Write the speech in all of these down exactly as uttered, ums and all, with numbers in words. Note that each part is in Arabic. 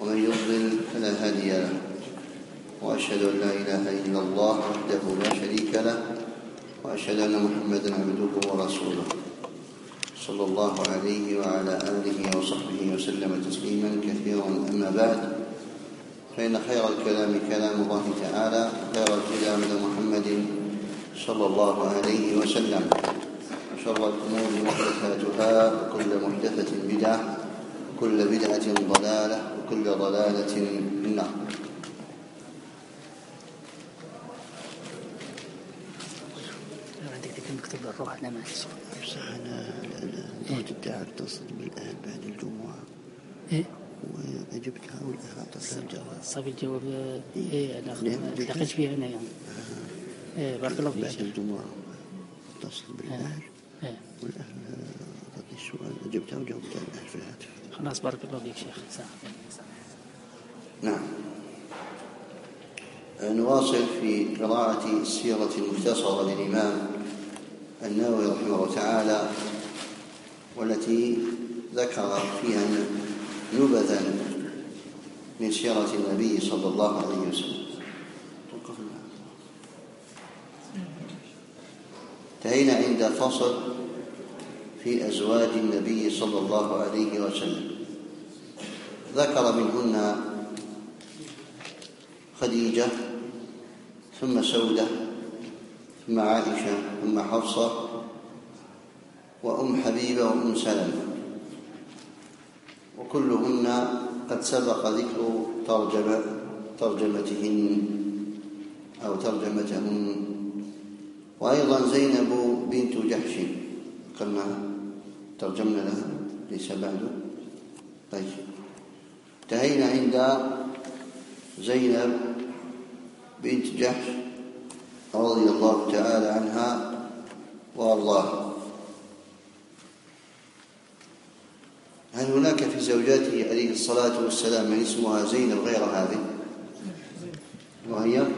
ومن يضلل فلا هادي له، وأشهد أن لا إله إلا الله وحده لا شريك له، وأشهد أن محمدا عبده ورسوله صلى الله عليه وعلى آله وصحبه وسلم تسليما كثيرا. أما بعد، فإن خير الكلام كلام الله تعالى، وخير الهدى هدى محمد صلى الله عليه وسلم، وشر الأمور محدثاتها، وكل محدثة بدعة، وكل بدعة ضلالة، وكل ضلالة في النار. نكتب الروح أنا ما بس أنا الزوج الدعاء اتصل بالأهل بعد الجمعة إيه وأجبتها والأهل أعطتها الجواب. صاب الجواب إيه أنا لقيت فيها أنا يعني إيه بارك الله فيك. بعد الجمعة اتصل بالأهل إيه والأهل أعطتني السؤال أجبتها وجاوبتها الأهل في الهاتف. خلاص بارك الله فيك شيخ. سلام. نعم، نواصل في قراءة السيرة المختصرة للإمام النووي رحمه الله تعالى، والتي ذكر فيها نبذا من سيرة النبي صلى الله عليه وسلم. انتهينا عند فصل في أزواج النبي صلى الله عليه وسلم، ذكر منهن خديجة، ثم سودة، ثم عائشة، ثم حفصة، وأم حبيبة، وأم سلمة، وكلهن قد سبق ذكر ترجمة ترجمتهن أو ترجمتهن. وأيضا زينب بنت جحش قلنا ترجمنا لها، ليس بعد. طيب، انتهينا عند زينب بنت جحش رضي الله تعالى عنها وارضاها. هل هناك في زوجاته عليه الصلاة والسلام من اسمها زينب غير هذه؟ وهي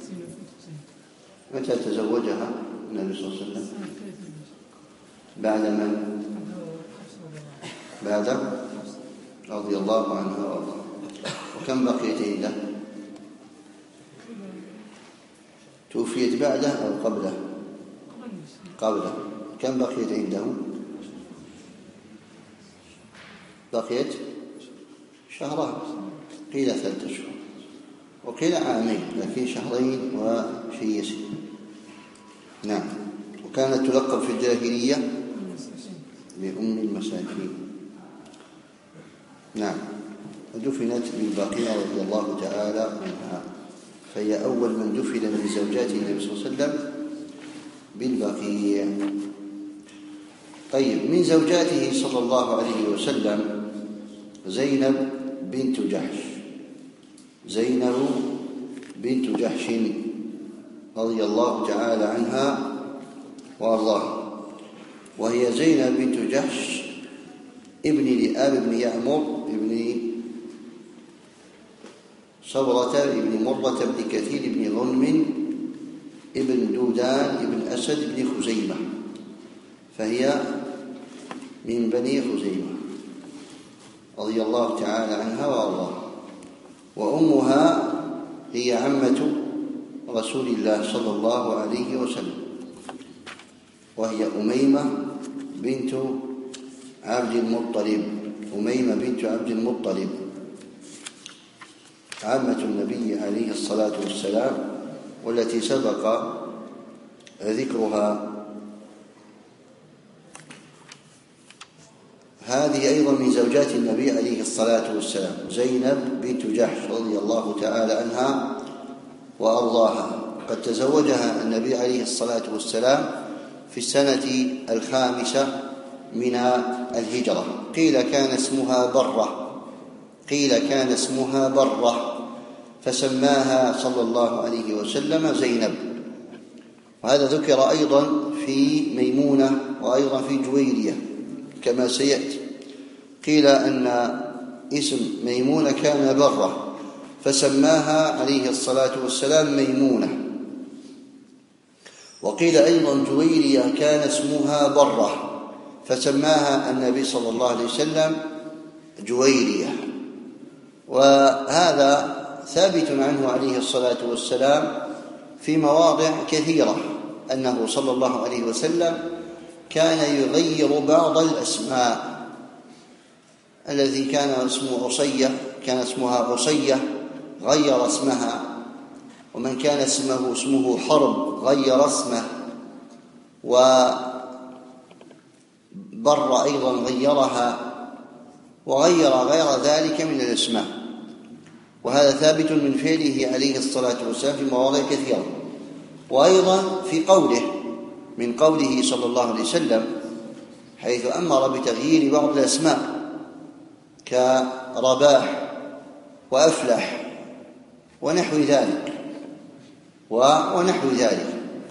متى تزوجها النبي صلى الله عليه وسلم؟ بعد من؟ بعد رضي الله عنها وارضاها. وكم بقيت عنده؟ توفيت بعده أو قبله؟ قبله. كم بقيت عنده؟ بقيت شهران، قيل ثلاثة شهور وقيل عامين، لكن شهرين وشيء يسير. نعم. وكانت تلقب في الجاهلية بأم المساكين. نعم. ودفنت بالبقيع رضي الله تعالى عنها، فهي أول من دفن من زوجات النبي صلى الله عليه وسلم بالبقيع. طيب، من زوجاته صلى الله عليه وسلم زينب بنت جحش، زينب بنت جحش رضي الله تعالى عنها وارضاها. وهي زينب بنت جحش ابن لآب بن يعمر ابن صبرة ابن مرة ابن كثير ابن غنم ابن دودان ابن أسد ابن خزيمة، فهي من بني خزيمة رضي الله تعالى عنها وارضاها. وأمها هي عمة رسول الله صلى الله عليه وسلم، وهي أميمة بنت عبد المطلب، أميمة بنت عبد المطلب عمة النبي عليه الصلاة والسلام، والتي سبق ذكرها. هذه أيضا من زوجات النبي عليه الصلاة والسلام، زينب بنت جحش رضي الله تعالى عنها وأرضاها. قد تزوجها النبي عليه الصلاة والسلام في السنة الخامسة من الهجرة. قيل كان اسمها برة، قيل كان اسمها برة فسماها صلى الله عليه وسلم زينب. وهذا ذكر أيضا في ميمونة وأيضا في جويرية كما سيأتي. قيل أن اسم ميمونة كان برة فسماها عليه الصلاة والسلام ميمونة. وقيل أيضا جويرية كان اسمها برة فسماها النبي صلى الله عليه وسلم جويرية. وهذا ثابت عنه عليه الصلاة والسلام في مواضع كثيرة، أنه صلى الله عليه وسلم كان يغير بعض الأسماء. الذي كان اسمه عصية كان اسمها عصية غير اسمها، ومن كان اسمه اسمه حرب غير اسمه، وبر أيضا غيرها، وغير غير ذلك من الأسماء. وهذا ثابت من فعله عليه الصلاة والسلام في مواضع كثيرة. وأيضا في قوله من قوله صلى الله عليه وسلم حيث أمر بتغيير بعض الأسماء كرباح وأفلح ونحو ذلك ونحو ذلك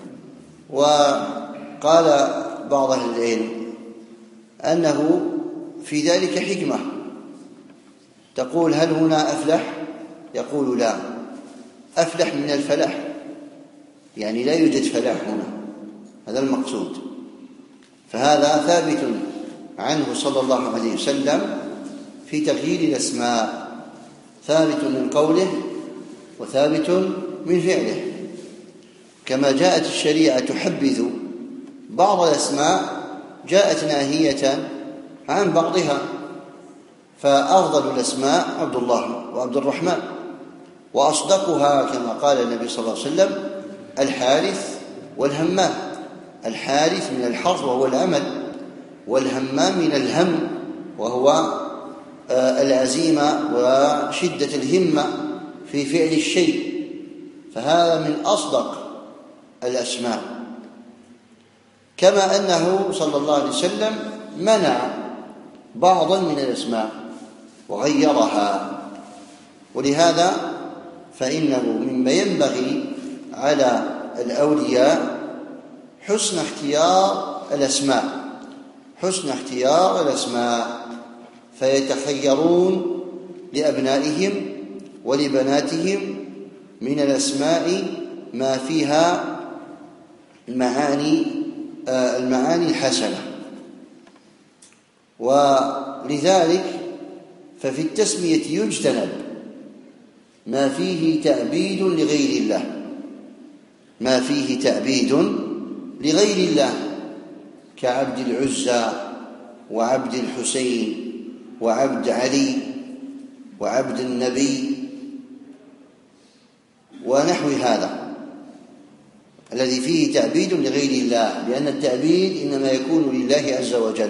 وقال بعض أهل العلم أنه في ذلك حكمة. تقول هل هنا أفلح؟ يقول لا، أفلح من الفلاح، يعني لا يوجد فلاح هنا، هذا المقصود. فهذا ثابت عنه صلى الله عليه وسلم في تغيير الأسماء، ثابت من قوله وثابت من فعله. كما جاءت الشريعة تحبذ بعض الأسماء جاءت ناهية عن بعضها، فأفضل الأسماء عبد الله وعبد الرحمن، وأصدقها كما قال النبي صلى الله عليه وسلم الحارث والهمام. الحارث من الحرث وهو العمل، والهمام من الهم وهو العزيمة وشدة الهمة في فعل الشيء، فهذا من أصدق الأسماء. كما أنه صلى الله عليه وسلم منع بعضا من الأسماء وغيرها. ولهذا فإنه مما ينبغي على الأولياء حسن اختيار الأسماء حسن اختيار الأسماء فيتخيرون لأبنائهم ولبناتهم من الأسماء ما فيها المعاني المعاني الحسنة. ولذلك ففي التسمية يجتنب ما فيه تعبيد لغير الله ما فيه تعبيد لغير الله كعبد العزى وعبد الحسين وعبد علي وعبد النبي ونحو هذا الذي فيه تعبيد لغير الله، لأن التعبيد إنما يكون لله عز وجل،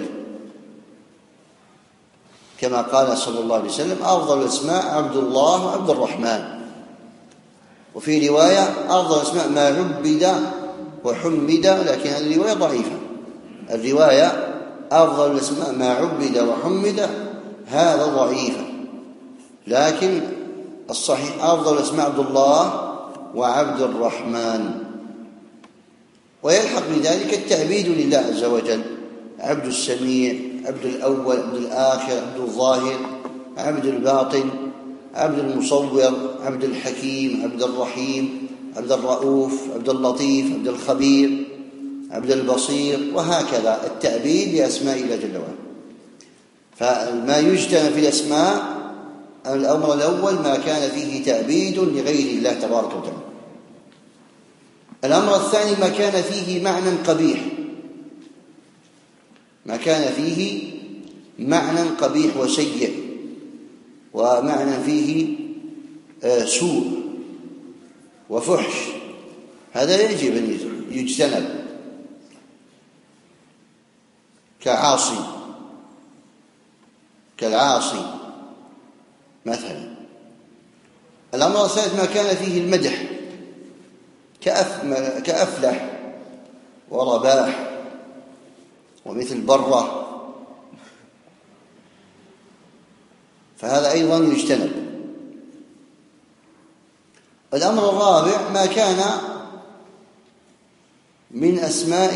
كما قال صلى الله عليه وسلم أفضل الأسماء عبد الله وعبد الرحمن. وفي رواية أفضل الأسماء ما عبد وحمد، لكن هذه الرواية ضعيفة. الرواية أفضل الأسماء ما عبد وحمد هذا ضعيفة، لكن الصحيح أفضل الأسماء عبد الله وعبد الرحمن. ويلحق بذلك التعبيد لله عز وجل، عبد السميع، عبد الأول، عبد الآخر، عبد الظاهر، عبد الباطن، عبد المصور، عبد الحكيم، عبد الرحيم، عبد الرؤوف، عبد اللطيف، عبد الخبير، عبد البصير، وهكذا التعبيد بأسماء الله جل وعلا. فما يجتمع في الأسماء الأمر الأول ما كان فيه تعبيد لغير الله تبارك وتعالى. الأمر الثاني ما كان فيه معنى قبيح ما كان فيه معنى قبيح وسيء ومعنى فيه سوء وفحش، هذا يجب أن يجتنب، كعاصي كالعاصي مثلا. الأمر الثالث ما كان فيه المدح كأفلح ورباح ومثل برة، فهذا أيضا يجتنب. الأمر الرابع ما كان من أسماء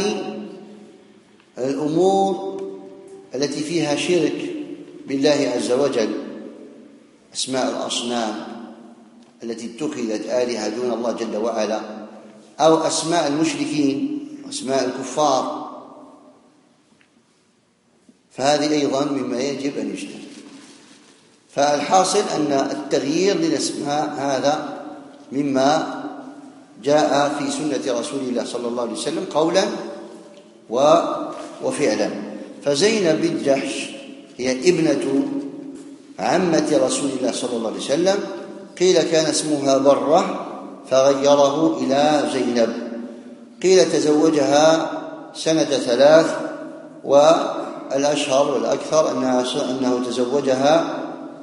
الأمور التي فيها شرك بالله عز وجل، أسماء الأصنام التي اتخذت آلهة دون الله جل وعلا، أو أسماء المشركين وأسماء الكفار، فهذه أيضا مما يجب أن يجتنب. فالحاصل أن التغيير للأسماء هذا مما جاء في سنة رسول الله صلى الله عليه وسلم قولا وفعلا. فزينب بنت جحش هي ابنة عمة رسول الله صلى الله عليه وسلم، قيل كان اسمها برة فغيره إلى زينب، قيل تزوجها سنة ثلاث، والأشهر والأكثر أنه تزوجها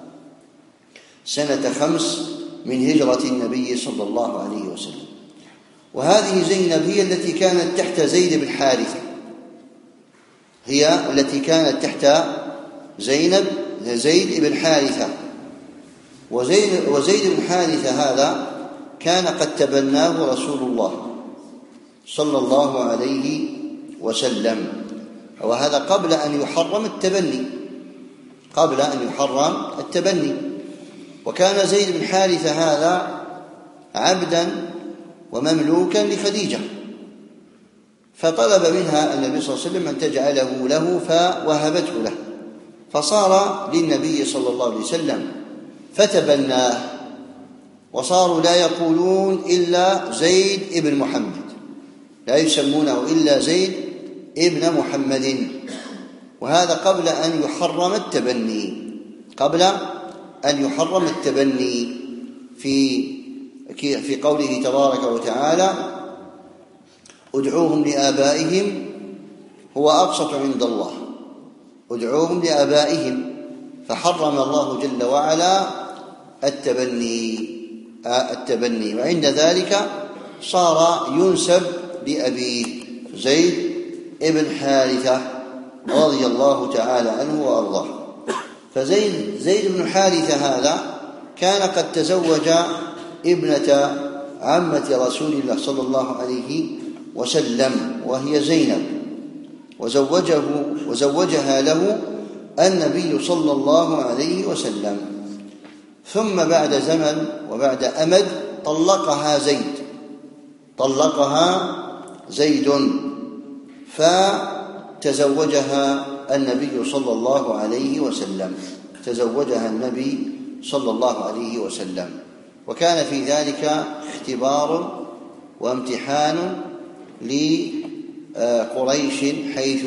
سنة خمس من هجرة النبي صلى الله عليه وسلم. وهذه زينب هي التي كانت تحت زيد بن حارثة، هي التي كانت تحت زينب زيد بن حارثة. وزيد, وزيد بن حارثة هذا كان قد تبناه رسول الله صلى الله عليه وسلم، وهذا قبل أن يحرم التبني، قبل أن يحرم التبني. وكان زيد بن حارثة هذا عبدا ومملوكا لخديجة، فطلب منها النبي صلى الله عليه وسلم أن تجعله له فوهبته له، فصار للنبي صلى الله عليه وسلم فتبناه، وصاروا لا يقولون إلا زيد ابن محمد، لا يسمونه إلا زيد ابن محمد. وهذا قبل أن يحرم التبني، قبل أن يحرم التبني في في قوله تبارك وتعالى: ادعوهم لآبائهم هو أقسط عند الله، ادعوهم لآبائهم، فحرم الله جل وعلا التبني التبني وعند ذلك صار ينسب لأبيه زيد ابن حارثة رضي الله تعالى عنه وأرضاه. فزيد زيد بن حارثة هذا كان قد تزوج ابنة عمة رسول الله صلى الله عليه وسلم وهي زينب، وزوجه وزوجها له النبي صلى الله عليه وسلم. ثم بعد زمن وبعد أمد طلقها زيد طلقها زيد فتزوجها النبي صلى الله عليه وسلم تزوجها النبي صلى الله عليه وسلم. وكان في ذلك اختبار وامتحان لقريش، حيث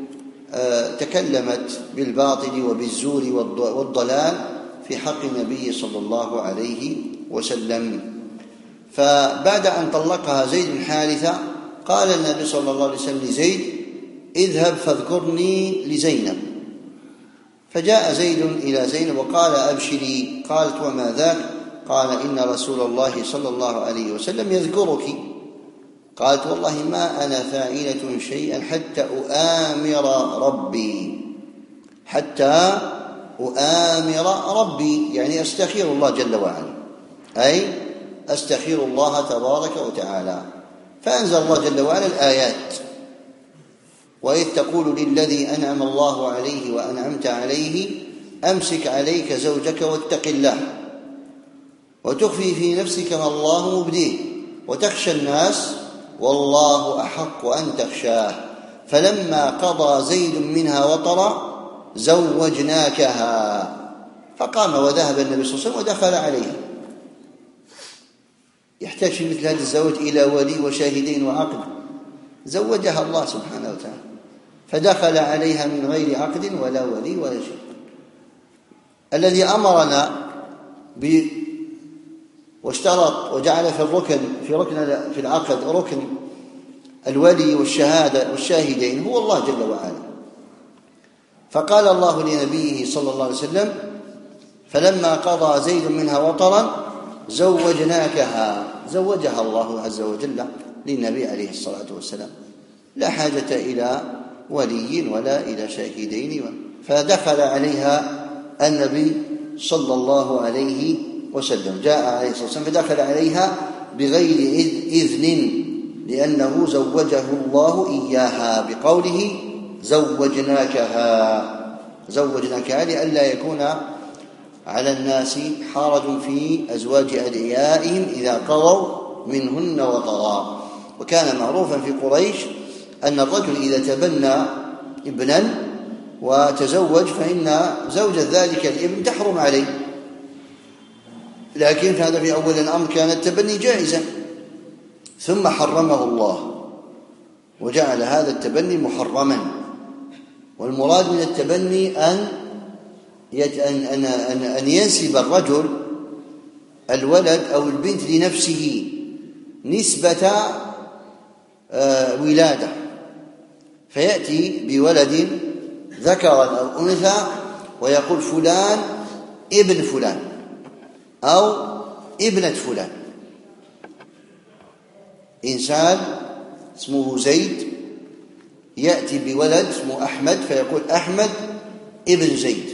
تكلمت بالباطل وبالزور والضلال في حق النبي صلى الله عليه وسلم. فبعد أن طلقها زيد بن حارثة قال النبي صلى الله عليه وسلم لزيد: اذهب فاذكرني لزينب. فجاء زيد إلى زينب وقال: أبشري. قالت: وما ذاك؟ قال: إن رسول الله صلى الله عليه وسلم يذكرك. قالت: والله ما أنا فاعلة شيئا حتى أؤامر ربي حتى أؤامر ربي يعني أستخير الله جل وعلا، أي أستخير الله تبارك وتعالى. فأنزل الله جل وعلا الآيات: وإذ تقول للذي أنعم الله عليه وأنعمت عليه أمسك عليك زوجك واتق الله وتخفي في نفسك ما الله مبديه وتخشى الناس والله أحق أن تخشاه فلما قضى زيد منها وطرا زوجناكها. فقام وذهب النبي صلى الله عليه وسلم ودخل عليها. يحتاج في مثل هذا الزواج إلى ولي وشاهدين وعقد؟ زوجها الله سبحانه وتعالى، فدخل عليها من غير عقد ولا ولي ولا شيء. الذي أمرنا ب واشترط وجعل في الركن في ركن في العقد ركن الولي والشهادة والشاهدين هو الله جل وعلا. فقال الله لنبيه صلى الله عليه وسلم: فلما قضى زيد منها وطرا زوجناكها. زوجها الله عز وجل للنبي عليه الصلاة والسلام، لا حاجة إلى ولي ولا إلى شاهدين. فدخل عليها النبي صلى الله عليه وسلم، جاء عليه الصلاة والسلام فدخل عليها بغير إذن، لأنه زوجه الله إياها بقوله زوجناكها زوجناكها لئلا يكون على الناس حرج في أزواج أدعيائهم إذا قضوا منهن وطرا. وكان معروفا في قريش أن الرجل إذا تبنى ابنا وتزوج فإن زوجة ذلك الابن تحرم عليه، لكن هذا في أول الأمر كان التبني جائزا، ثم حرمه الله وجعل هذا التبني محرما. والمراد من التبني أن أن أن أن ينسب الرجل الولد أو البنت لنفسه نسبة ولادة، فيأتي بولد ذكرا أو أنثى ويقول فلان ابن فلان أو ابنة فلان. إنسان اسمه زيد يأتي بولد اسمه أحمد فيقول أحمد ابن زيد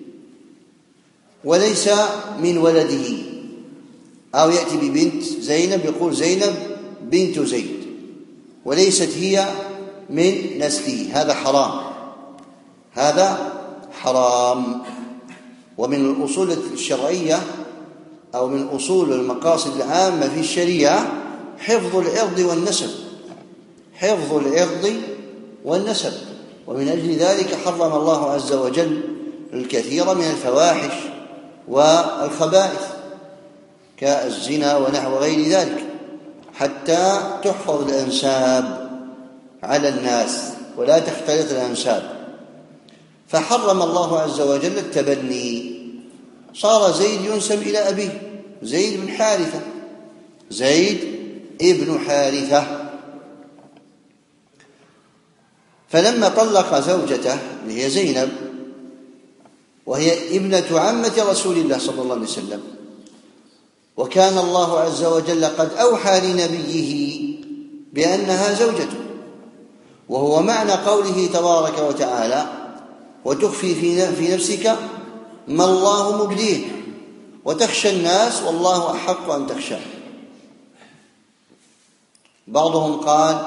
وليس من ولده، أو يأتي ببنت زينب يقول زينب بنت زيد وليست هي من نسله. هذا حرام، هذا حرام. ومن الأصول الشرعية أو من أصول المقاصد العامة في الشريعة حفظ العرض والنسب، حفظ العرض والنسب. ومن أجل ذلك حرم الله عز وجل الكثير من الفواحش والخبائث كالزنا ونحو غير ذلك حتى تحفظ الأنساب على الناس ولا تختلط الأنساب. فحرم الله عز وجل التبني، صار زيد ينسب إلى أبيه، زيد بن حارثة، زيد ابن حارثة. فلما طلق زوجته وهي زينب وهي ابنة عمة رسول الله صلى الله عليه وسلم، وكان الله عز وجل قد أوحى لنبيه بأنها زوجته، وهو معنى قوله تبارك وتعالى وتخفي في نفسك ما الله مبديه وتخشى الناس والله أحق أن تخشاه. بعضهم قال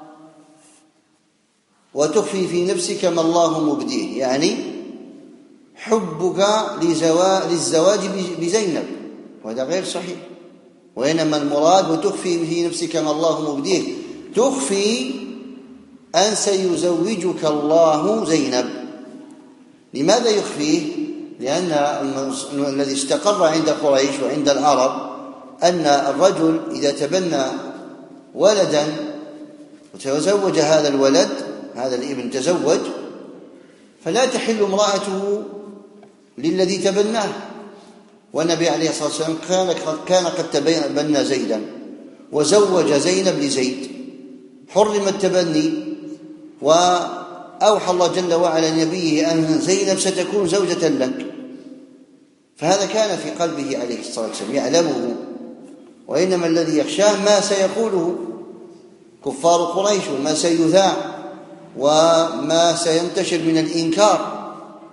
وتخفي في نفسك ما الله مبديه، يعني حبك للزواج بزينب، وهذا غير صحيح. وإنما المراد وتخفي في نفسك ما الله مبديه، تخفي أن سيزوجك الله زينب. لماذا يخفيه؟ لأن الذي استقر عند قريش وعند العرب أن الرجل إذا تبنى ولدا وتزوج هذا الولد، هذا الابن تزوج، فلا تحل امرأته للذي تبناه. والنبي عليه الصلاة والسلام كان قد تبنى زيدا وزوج زينب لزيد، حرم التبني، وأوحى الله جل وعلا لنبيه أن زينب ستكون زوجة لك، فهذا كان في قلبه عليه الصلاة والسلام يعلمه. وإنما الذي يخشاه ما سيقوله كفار قريش وما سيذاع وما سينتشر من الإنكار.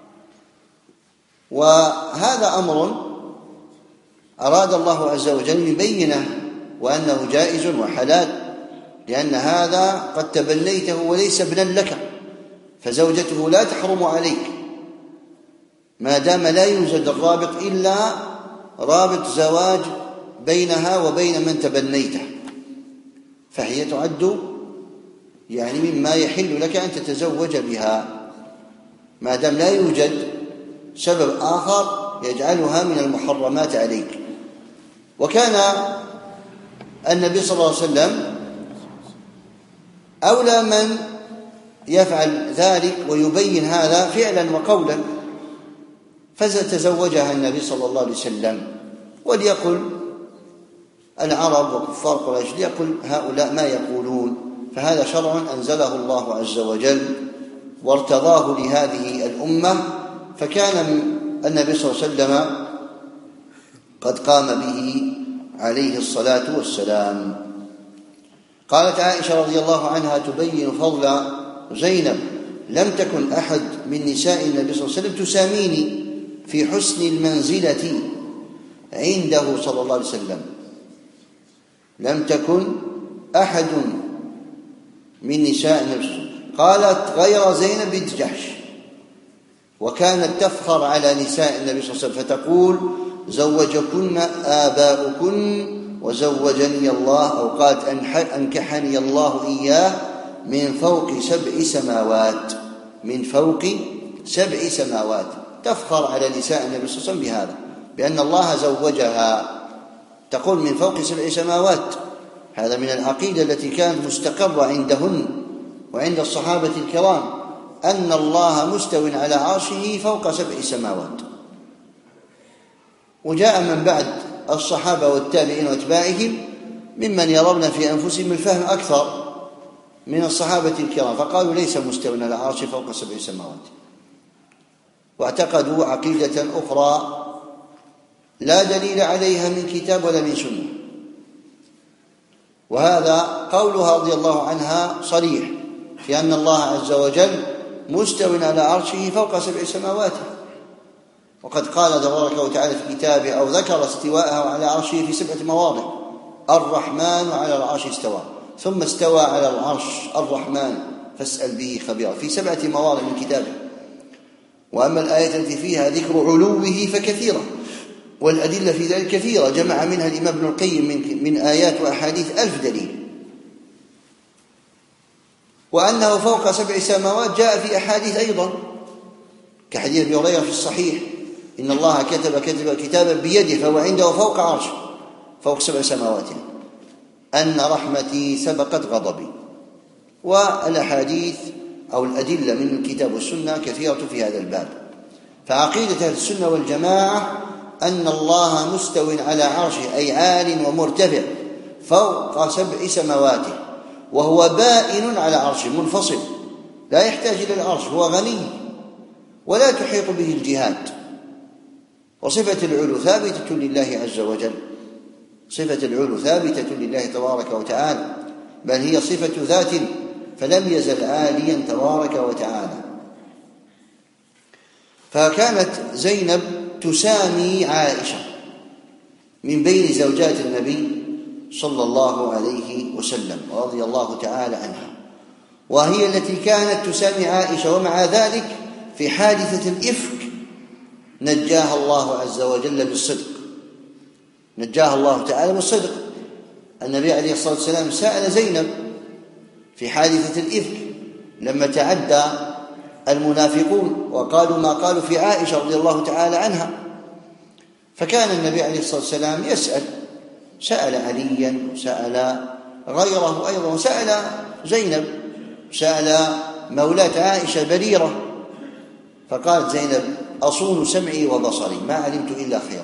وهذا أمر أراد الله عز وجل يبينه وأنه جائز وحلال، لأن هذا قد تبنيته وليس ابنا لك، فزوجته لا تحرم عليك ما دام لا يوجد الرابط إلا رابط زواج بينها وبين من تبنيته، فهي تعد يعني مما يحل لك أن تتزوج بها ما دام لا يوجد سبب آخر يجعلها من المحرمات عليك. وكان النبي صلى الله عليه وسلم أولى من يفعل ذلك ويبين هذا فعلا وقولا، فتزوجها النبي صلى الله عليه وسلم. وليقل العرب وكفار قريش ليقل هؤلاء ما يقولون، فهذا شرع أنزله الله عز وجل وارتضاه لهذه الأمة، فكان النبي صلى الله عليه وسلم قد قام به عليه الصلاة والسلام. قالت عائشة رضي الله عنها تبين فضل زينب: لم تكن أحد من نساء النبي صلى الله عليه وسلم تساميني في حسن المنزلة عنده صلى الله عليه وسلم. لم تكن أحد من نساء النبي صلى الله عليه وسلم، قالت غير زينب بنت جحش، وكانت تفخر على نساء النبي صلى الله عليه وسلم فتقول: زوجكن آباؤكن وزوجني الله، أو قالت أنكحني الله إياه من فوق سبع سماوات، من فوق سبع سماوات، تفخر على نساء النبي صلى الله عليه وسلم بهذا، بأن الله زوجها، تقول من فوق سبع سماوات. هذا من العقيدة التي كانت مستقرة عندهن وعند الصحابة الكرام، أن الله مستو على عرشه فوق سبع سماوات. وجاء من بعد الصحابة والتابعين واتباعهم ممن يرون في أنفسهم الفهم أكثر من الصحابة الكرام، فقالوا ليس مستو على عرشه فوق سبع سماوات، واعتقدوا عقيدة أخرى لا دليل عليها من كتاب ولا من سنة. وهذا قولها رضي الله عنها صريح في أن الله عز وجل مستو على عرشه فوق سبع سماوات، وقد قال تبارك وتعالى في كتابه أو ذكر استواءه على عرشه في سبعة مواضع: الرحمن على العرش استوى، ثم استوى على العرش الرحمن فاسأل به خبيرا، في سبعة مواضع من كتابه. وأما الآية التي فيها ذكر علوه فكثيرة، والأدلة في ذلك كثيرة، جمع منها الإمام ابن القيم من, من آيات وأحاديث ألف دليل. وأنه فوق سبع سماوات جاء في أحاديث أيضا، كحديث أبي هريرة في الصحيح: إن الله كتب كتب كتابا بيده فهو عنده فوق عرشه فوق سبع سماوات، أن رحمتي سبقت غضبي. والأحاديث أو الأدلة من الكتاب والسنة كثيرة في هذا الباب. فعقيدة أهل السنة والجماعة أن الله مستو على عرشه، أي عال ومرتفع فوق سبع سماواته، وهو بائن على عرشه منفصل، لا يحتاج إلى العرش، هو غني ولا تحيط به الجهات. وصفة العلو ثابتة لله عز وجل، صفة العلو ثابتة لله تبارك وتعالى، بل هي صفة ذات، فلم يزل عاليا تبارك وتعالى. فكانت زينب تسامي عائشة من بين زوجات النبي صلى الله عليه وسلم رضي الله تعالى عنها، وهي التي كانت تسامي عائشة. ومع ذلك في حادثة الإفك نجاها الله عز وجل بالصدق، نجاها الله تعالى بالصدق. النبي عليه الصلاة والسلام سأل زينب في حادثة الإفك لما تعدى المنافقون وقالوا ما قالوا في عائشة رضي الله تعالى عنها، فكان النبي عليه الصلاة والسلام يسأل، سأل عليا وسأل غيره أيضا، وسأل زينب، سأل مولاة عائشة بريرة، فقالت زينب: أصون سمعي وبصري ما علمت إلا خيرا.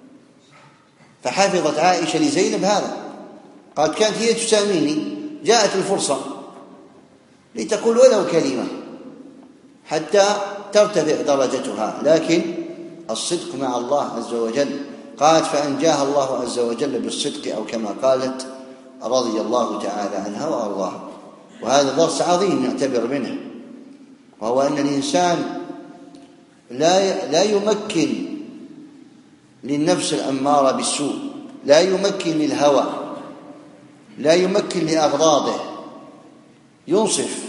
فحفظت عائشة لزينب هذا، قالت كانت هي تساميني، جاءت الفرصة لتقول ولو كلمة حتى ترتفع درجتها، لكن الصدق مع الله عز وجل. قالت: فأنجاها الله عز وجل بالصدق، أو كما قالت رضي الله تعالى عنها وأرضاها. وهذا درس عظيم نعتبر منه، وهو أن الإنسان لا لا يمكن للنفس الأمارة بالسوء، لا يمكن للهوى، لا يمكن لأغراضه، ينصف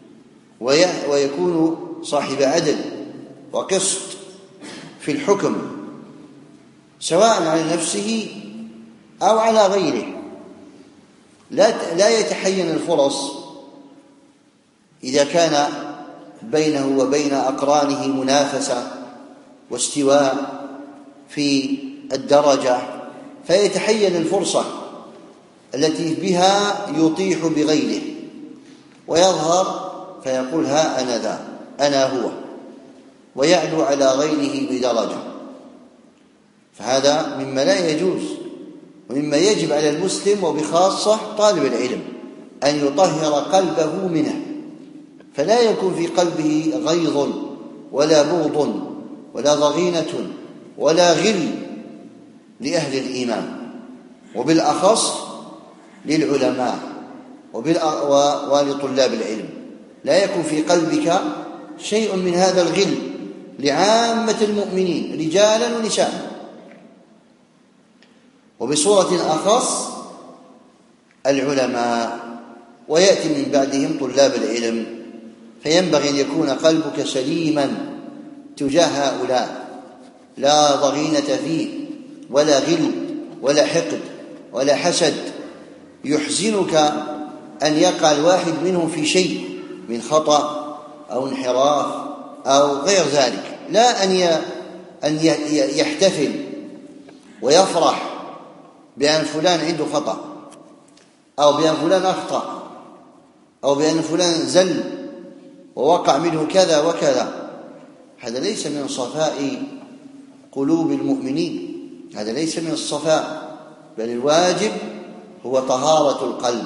ويكون صاحب عدل وقسط في الحكم، سواء على نفسه أو على غيره. لا لا يتحين الفرص إذا كان بينه وبين أقرانه منافسة واستواء في الدرجة، فيتحين الفرصة التي بها يطيح بغيره ويظهر فيقول: ها أنا ذا، أنا هو، ويعلو على غيره بدرجة. فهذا مما لا يجوز، ومما يجب على المسلم وبخاصة طالب العلم أن يطهر قلبه منه، فلا يكون في قلبه غيظ ولا بغض ولا ضغينة ولا غل لأهل الإيمان، وبالأخص للعلماء ولطلاب العلم. لا يكون في قلبك شيء من هذا الغل لعامة المؤمنين رجالا ونساء، وبصورة أخص العلماء، ويأتي من بعدهم طلاب العلم. فينبغي أن يكون قلبك سليما تجاه هؤلاء، لا ضغينة فيه ولا غل ولا حقد ولا حسد يحزنك أن يقع الواحد منهم في شيء من خطأ أو انحراف أو غير ذلك، لا أن أن يحتفل ويفرح بأن فلان عنده خطأ، أو بأن فلان أخطأ، أو بأن فلان زل ووقع منه كذا وكذا. هذا ليس من صفاء قلوب المؤمنين، هذا ليس من الصفاء، بل الواجب هو طهارة القلب،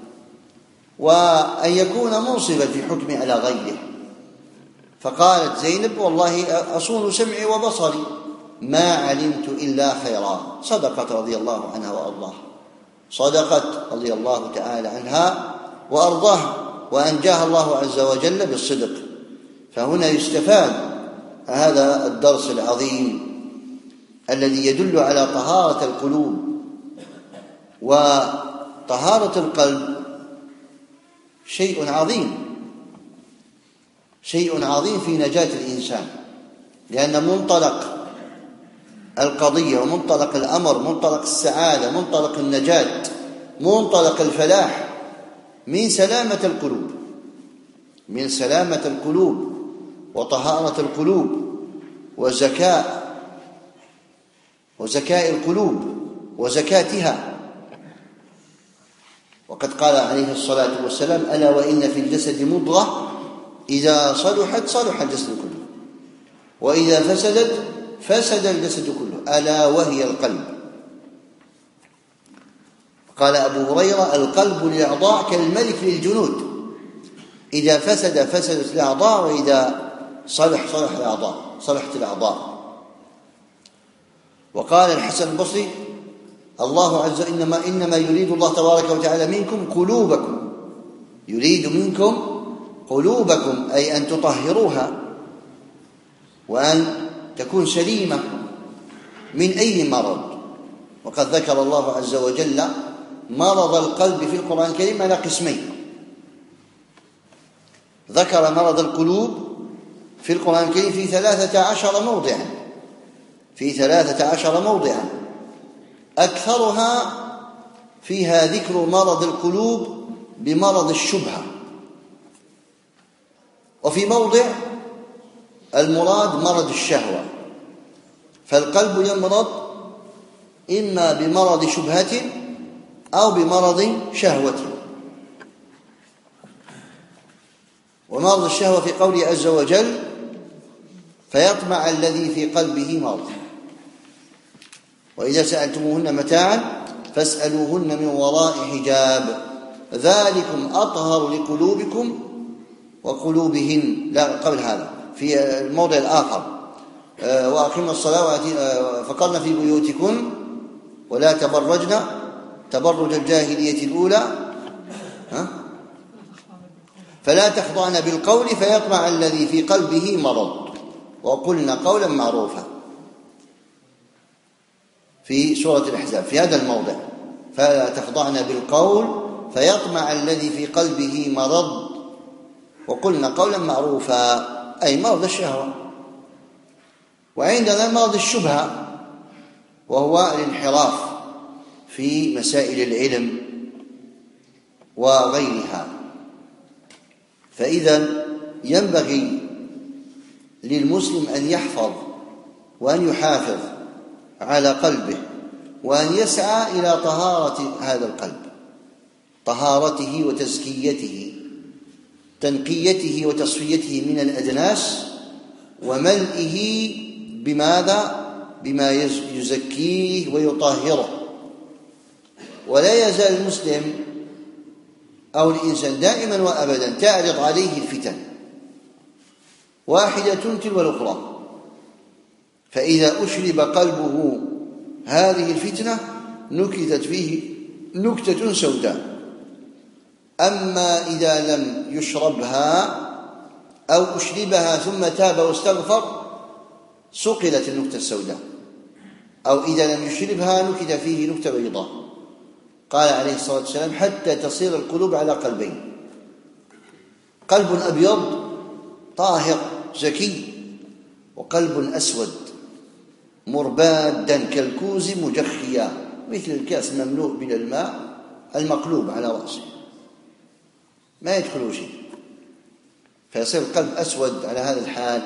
وأن يكون منصفا في حكمه على غيره. فقالت زينب: والله أصون سمعي وبصري ما علمت إلا خيرا. صدقت رضي الله عنها وأرضاها، صدقت رضي الله تعالى عنها وأرضاها، وأنجاها الله عز وجل بالصدق. فهنا يستفاد هذا الدرس العظيم الذي يدل على طهارة القلوب. وطهارة القلب شيء عظيم، شيء عظيم في نجاة الإنسان، لأن منطلق القضية ومنطلق الأمر، منطلق السعادة، منطلق النجاة، منطلق الفلاح من سلامة القلوب، من سلامة القلوب وطهارة القلوب وزكاء وزكاء القلوب وزكاتها. وقد قال عليه الصلاة والسلام: ألا وإن في الجسد مضغة إذا صلحت صلح الجسد كله، وإذا فسدت فسد الجسد كله، ألا وهي القلب. قال أبو هريرة: القلب للأعضاء كالملك للجنود، إذا فسد فسدت الأعضاء، وإذا صلح صلح الأعضاء صلحت الأعضاء. وقال الحسن البصري: الله عز وجل إنما, إنما يريد الله تبارك وتعالى منكم قلوبكم، يريد منكم قلوبكم، أي أن تطهروها وأن تكون سليمة من أي مرض. وقد ذكر الله عز وجل مرض القلب في القرآن الكريم على قسمين. ذكر مرض القلوب في القرآن الكريم في ثلاثة عشر موضعا، في ثلاثة عشر موضعا، أكثرها فيها ذكر مرض القلوب بمرض الشبهة، وفي موضع المراد مرض الشهوة. فالقلب يمرض إما بمرض شبهة أو بمرض شهوة. ومرض الشهوة في قوله عز وجل: فيطمع الذي في قلبه مرض. وإذا سألتموهن متاعا فاسألوهن من وراء حجاب ذلكم أطهر لقلوبكم وقلوبهن. لا، قبل هذا في الموضع الآخر: وأقمنا الصلاة فقرن في بيوتكن ولا تبرجن تبرج الجاهلية الأولى فلا تخضعن بالقول فيطمع الذي في قلبه مرض وقلن قولا معروفا. في سورة الأحزاب في هذا الموضع: فلا تخضعن بالقول فيطمع الذي في قلبه مرض وقلن قولا معروفا، أي مرض الشهوة. وعندنا مرض الشبهة، وهو الانحراف في مسائل العلم وغيرها. فإذا ينبغي للمسلم أن يحفظ وأن يحافظ على قلبه، وأن يسعى إلى طهارة هذا القلب، طهارته وتزكيته، تنقيته وتصفيته من الأدناس، وملئه بماذا؟ بما يزكيه ويطهره. ولا يزال المسلم أو الإنسان دائما وأبدا تعرض عليه الفتن، واحدة تلو الأخرى، فإذا أشرب قلبه هذه الفتنة نكتت فيه نكتة سوداء. أما إذا لم يشربها أو أشربها ثم تاب واستغفر سقلت النكتة السوداء، أو إذا لم يشربها نكت فيه نكتة بيضاء. قال عليه الصلاة والسلام: حتى تصير القلوب على قلبين: قلب أبيض طاهر زكي، وقلب أسود مربادا كالكوز مجخيا، مثل الكاس المملوء من الماء المقلوب على رأسه ما يدخل شيء، فيصير القلب أسود على هذا الحال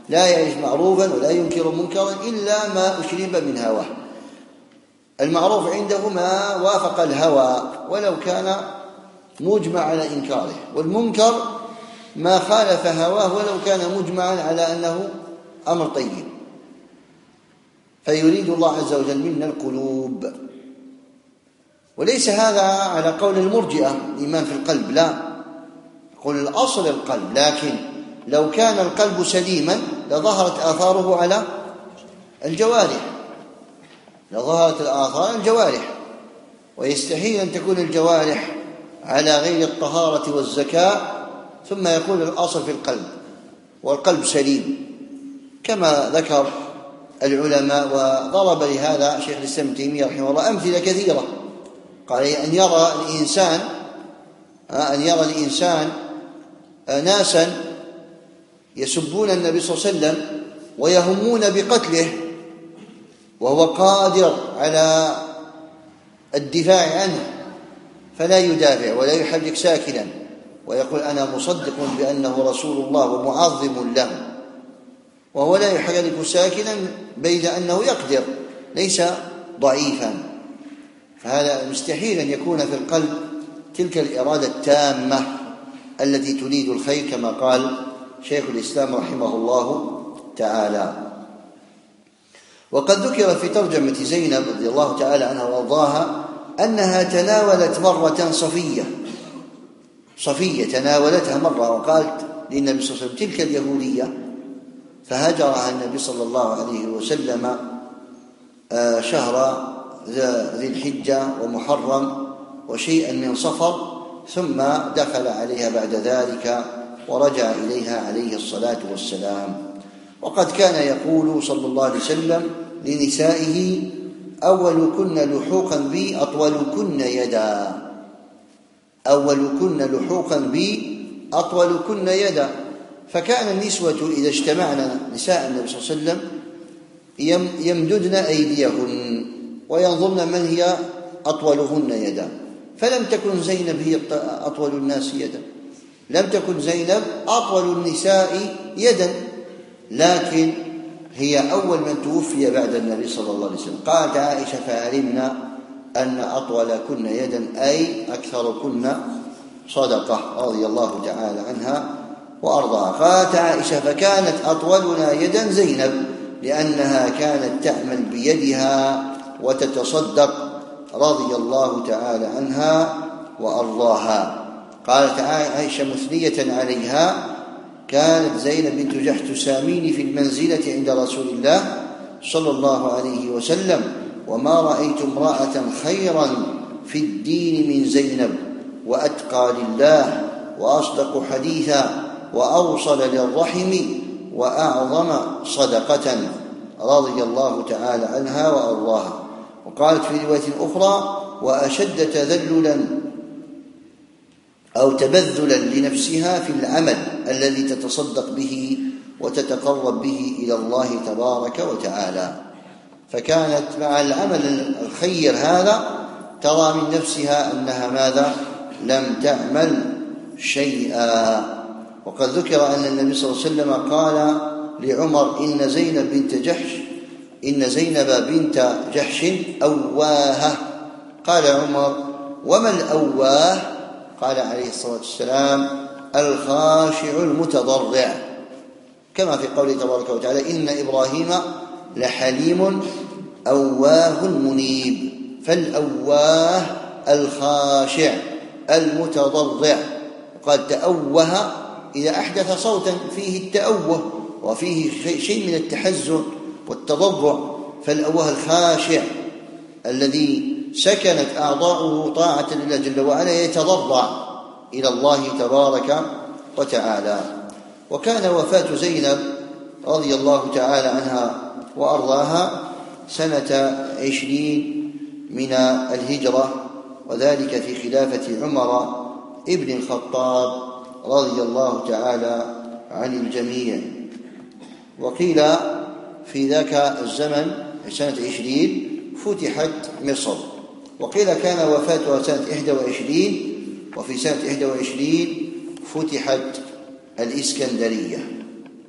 لا يعرف معروفا ولا ينكر منكرا إلا ما أشرب من هواه. المعروف عنده ما وافق الهوى ولو كان مجمع على إنكاره، والمنكر ما خالف هواه ولو كان مجمعا على أنه أمر طيب. فيريد الله عز وجل منا القلوب، وليس هذا على قول المرجئة الإيمان في القلب، لا، قل الأصل القلب، لكن لو كان القلب سليما لظهرت آثاره على الجوارح، لظهرت الآثار الجوارح، ويستحيل أن تكون الجوارح على غير الطهارة والزكاة ثم يكون الأصل في القلب والقلب سليم، كما ذكر العلماء. وضرب لهذا شيخ الإسلام ابن تيمية رحمه الله أمثلة كثيرة. قال أن يرى الإنسان أن يرى الإنسان ناسا يسبون النبي صلى الله عليه وسلم ويهمون بقتله وهو قادر على الدفاع عنه، فلا يدافع ولا يحرك ساكنا ويقول أنا مصدق بأنه رسول الله ومعظم له، وهو لا يحرك ساكنا بيد أنه يقدر، ليس ضعيفا. فهذا مستحيل أن يكون في القلب تلك الإرادة التامة التي تريد الخير، كما قال شيخ الإسلام رحمه الله تعالى. وقد ذكر في ترجمة زينب رضي الله تعالى عنها وارضاها أنها تناولت مرة صفية صفية تناولتها مرة وقالت للنبي صلى الله عليه وسلم تلك اليهودية، فهجرها النبي صلى الله عليه وسلم شهر ذي الحجة ومحرم وشيئا من صفر، ثم دخل عليها بعد ذلك ورجع إليها عليه الصلاة والسلام. وقد كان يقول صلى الله عليه وسلم لنسائه أولكن لحوقا بي أطولكن يدا، أولكن لحوقا بي أطولكن يدا. فكان النسوة إذا اجتمعن نساء النبي صلى الله عليه وسلم يمددن أيديهن وينظرن من هي أطولهن يدا، فلم تكن زينب هي أطول الناس يدا، لم تكن زينب أطول النساء يدا، لكن هي أول من توفي بعد النبي صلى الله عليه وسلم. قالت عائشة فعلمنا أن أطولكن يدا أي أكثركن صدقة، رضي الله تعالى عنها وأرضاها. قالت عائشة فكانت أطولنا يدا زينب لأنها كانت تعمل بيدها وتتصدق، رضي الله تعالى عنها وأرضاها. قالت عائشة مثنية عليها كانت زينب بنت جحش تساميني في المنزلة عند رسول الله صلى الله عليه وسلم، وما رأيت امرأة خيرا في الدين من زينب، وأتقى لله وأصدق حديثا وأوصل للرحم وأعظم صدقة، رضي الله تعالى عنها وأرضاها. وقالت في رواية أخرى وأشد تذللا أو تبذلا لنفسها في العمل الذي تتصدق به وتتقرب به إلى الله تبارك وتعالى. فكانت مع العمل الخير هذا ترى من نفسها أنها ماذا؟ لم تعمل شيئا. وقد ذكر أن النبي صلى الله عليه وسلم قال لعمر إن زينب بنت جحش إن زينب بنت جحش أواهة. قال عمر وما الأواه؟ قال عليه الصلاة والسلام الخاشع المتضرع، كما في قوله تبارك وتعالى إن إبراهيم لحليم أواه منيب. فالأواه الخاشع المتضرع. قد تأوه إذا أحدث صوتا فيه التأوه وفيه شيء من التحزن والتضرع، فالأواه الخاشع الذي سكنت أعضاؤه طاعة لله جل وعلا يتضرع إلى الله تبارك وتعالى. وكان وفاة زينب رضي الله تعالى عنها وأرضاها سنة عشرين من الهجرة، وذلك في خلافة عمر ابن الخطاب رضي الله تعالى عن الجميع. وقيل في ذاك الزمن سنة عشرين فتحت مصر، وقيل كان وفاتها سنة إحدى وعشرين، وفي سنة إحدى وعشرين فتحت الإسكندرية.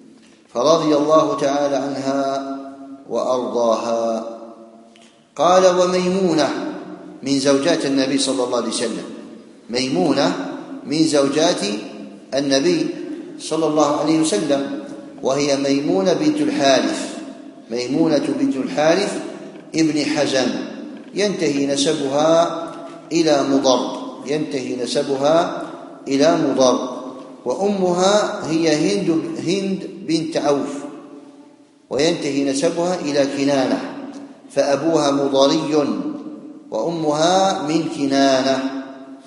فرضي الله تعالى عنها وأرضاها. قال: وميمونة من زوجات النبي صلى الله عليه وسلم. ميمونة من زوجات النبي صلى الله عليه وسلم، وهي ميمونة بنت الحارث. ميمونة بنت الحارث ابن حزم، ينتهي نسبها إلى مضر، ينتهي نسبها إلى مضر. وأمها هي هند هند بنت عوف، وينتهي نسبها إلى كنانة، فأبوها مضري وأمها من كنانة.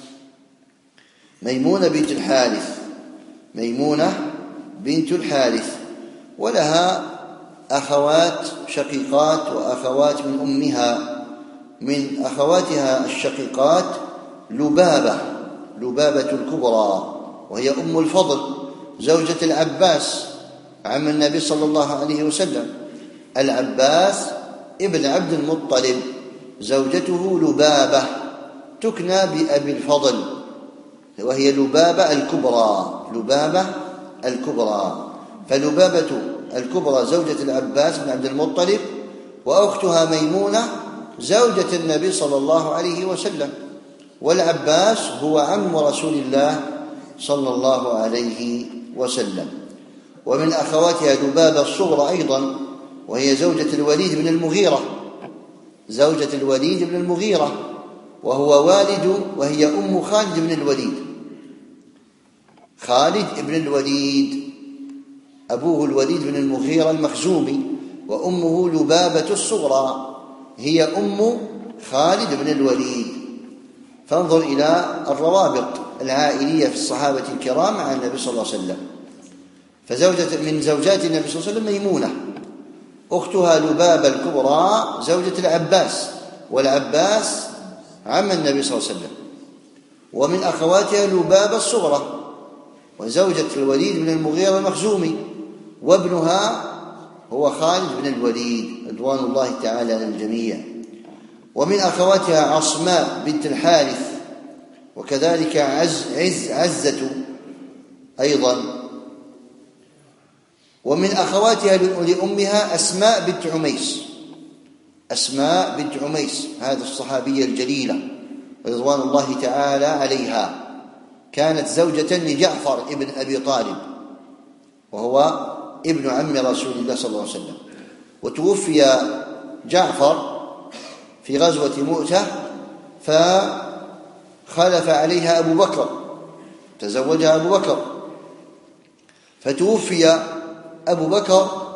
ميمونة بنت الحارث، ميمونة بنت الحارث، ولها أخوات شقيقات وأخوات من أمها. من أخواتها الشقيقات لبابة، لبابة الكبرى، وهي أم الفضل زوجة العباس عم النبي صلى الله عليه وسلم. العباس ابن عبد المطلب، زوجته لبابة تكنى بأبي الفضل، وهي لبابة الكبرى، لبابة الكبرى. فلبابة الكبرى زوجة العباس بن عبد المطلب، وأختها ميمونة زوجة النبي صلى الله عليه وسلم. والعباس هو عم رسول الله صلى الله عليه وسلم. ومن أخواتها لبابة الصغرى أيضا، وهي زوجة الوليد بن المغيرة، زوجة الوليد بن المغيرة، وهو والد وهي أم خالد بن الوليد. خالد بن الوليد أبوه الوليد بن المغيرة المخزومي، وأمه لبابة الصغرى هي أم خالد بن الوليد. فانظر إلى الروابط العائلية في الصحابة الكرام عن النبي صلى الله عليه وسلم. فزوجة من زوجات النبي صلى الله عليه وسلم ميمونة، أختها لبابة الكبرى زوجة العباس، والعباس عم النبي صلى الله عليه وسلم. ومن أخواتها لبابة الصغرى وزوجة الوليد بن المغيرة المخزومي، وابنها هو خالد بن الوليد رضوان الله تعالى على الجميع. ومن أخواتها عصماء بنت الحارث، وكذلك عز عز عزة أيضا. ومن أخواتها لأمها أسماء بنت عميس، أسماء بنت عميس هذه الصحابية الجليلة رضوان الله تعالى عليها، كانت زوجة لجعفر ابن أبي طالب، وهو ابن عم رسول الله صلى الله عليه وسلم. وتوفي جعفر في غزوة مؤتة، فخلف عليها أبو بكر، تزوجها أبو بكر، فتوفي أبو بكر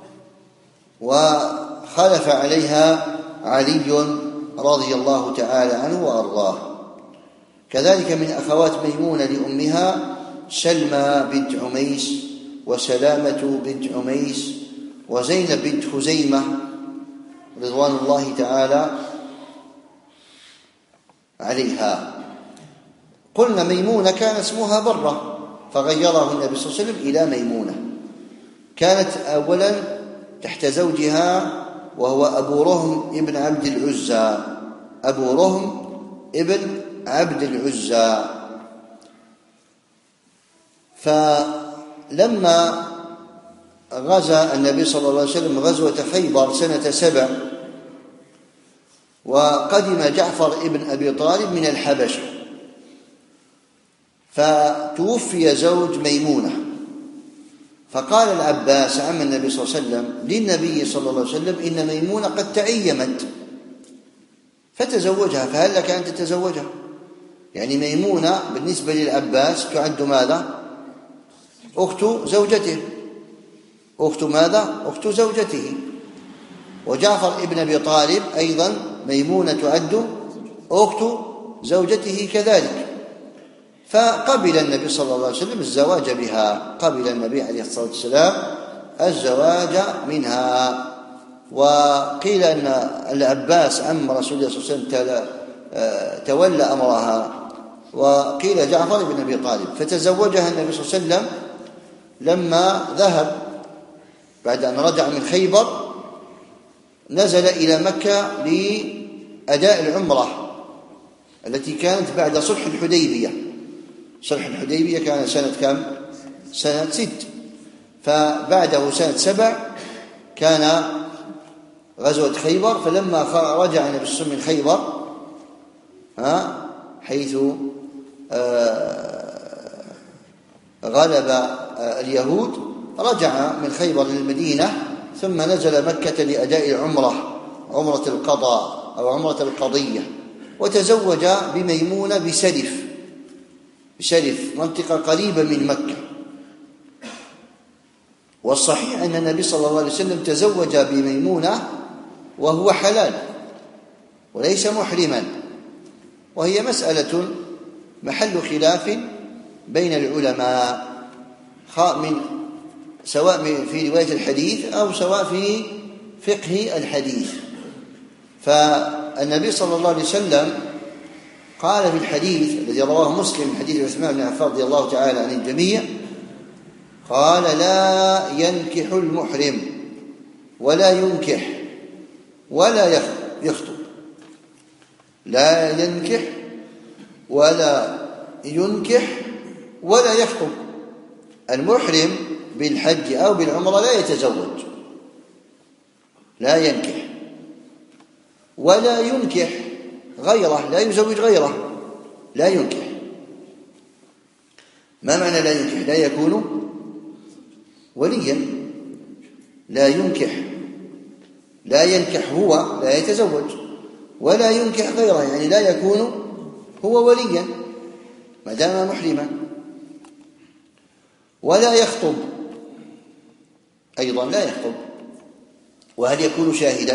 وخلف عليها علي رضي الله تعالى عنه وأرضاه. كذلك من أخوات ميمونة لأمها سلمى بنت عميس، وسلامة بنت عميس، وزينب بنت خزيمة رضوان الله تعالى عليها. قلنا ميمونة كان اسمها برة، فغيره النبي صلى الله عليه وسلم إلى ميمونة. كانت أولا تحت زوجها وهو أبو رهم ابن عبد العزى، أبو رهم ابن عبد العزى. فلما غزا النبي صلى الله عليه وسلم غزوة خيبر سنة سبع، وقدم جعفر ابن أبي طالب من الحبشة، فتوفي زوج ميمونة، فقال العباس عم النبي صلى الله عليه وسلم للنبي صلى الله عليه وسلم إن ميمونة قد تأيمت فتزوجها، فهل لك أن تتزوجها؟ يعني ميمونة بالنسبة للعباس تعد ماذا؟ أخت زوجته، أخت ماذا؟ أخت زوجته. وجعفر ابن أبي طالب أيضا ميمونة تعد أخت زوجته كذلك. فقبل النبي صلى الله عليه وسلم الزواج بها، قبل النبي عليه الصلاة والسلام الزواج منها. وقيل أن العباس عم رسول الله صلى الله عليه وسلم تولى أمرها، وقيل جعفر بن أبي طالب. فتزوجها النبي صلى الله عليه وسلم لما ذهب بعد أن رجع من خيبر، نزل إلى مكة لأداء العمرة التي كانت بعد صلح الحديبية. صلح الحديبية كان سنة كم؟ سنة ست. فبعده سنة سبع كان غزوة خيبر، فلما رجع النبي صلى الله عليه وسلم من خيبر حيث غلب اليهود، رجع من خيبر للمدينة ثم نزل مكة لأداء العمرة، عمرة القضاء أو عمرة القضية، وتزوج بميمونة بسلف بسلف منطقة قريبة من مكة. والصحيح أن النبي صلى الله عليه وسلم تزوج بميمونة وهو حلال وليس محرما، وهي مسألة محل خلاف بين العلماء من سواء في رواية الحديث أو سواء في فقه الحديث. فالنبي صلى الله عليه وسلم قال في الحديث الذي رواه مسلم من حديث عثمان بن عفان رضي الله تعالى عن الجميع، قال: لا ينكح المحرم ولا ينكح ولا يخطب. لا ينكح ولا ينكح ولا يخطب. المحرم بالحج أو بالعمرة لا يتزوج، لا ينكح ولا ينكح غيره، لا يزوج غيره، لا ينكح. ما معنى لا ينكح؟ لا يكون وليا. لا ينكح، لا ينكح هو، لا يتزوج، ولا ينكح غيره، يعني لا يكون هو وليا ما دام محرما. ولا يخطب أيضا، لا يخطب. وهل يكون شاهدا؟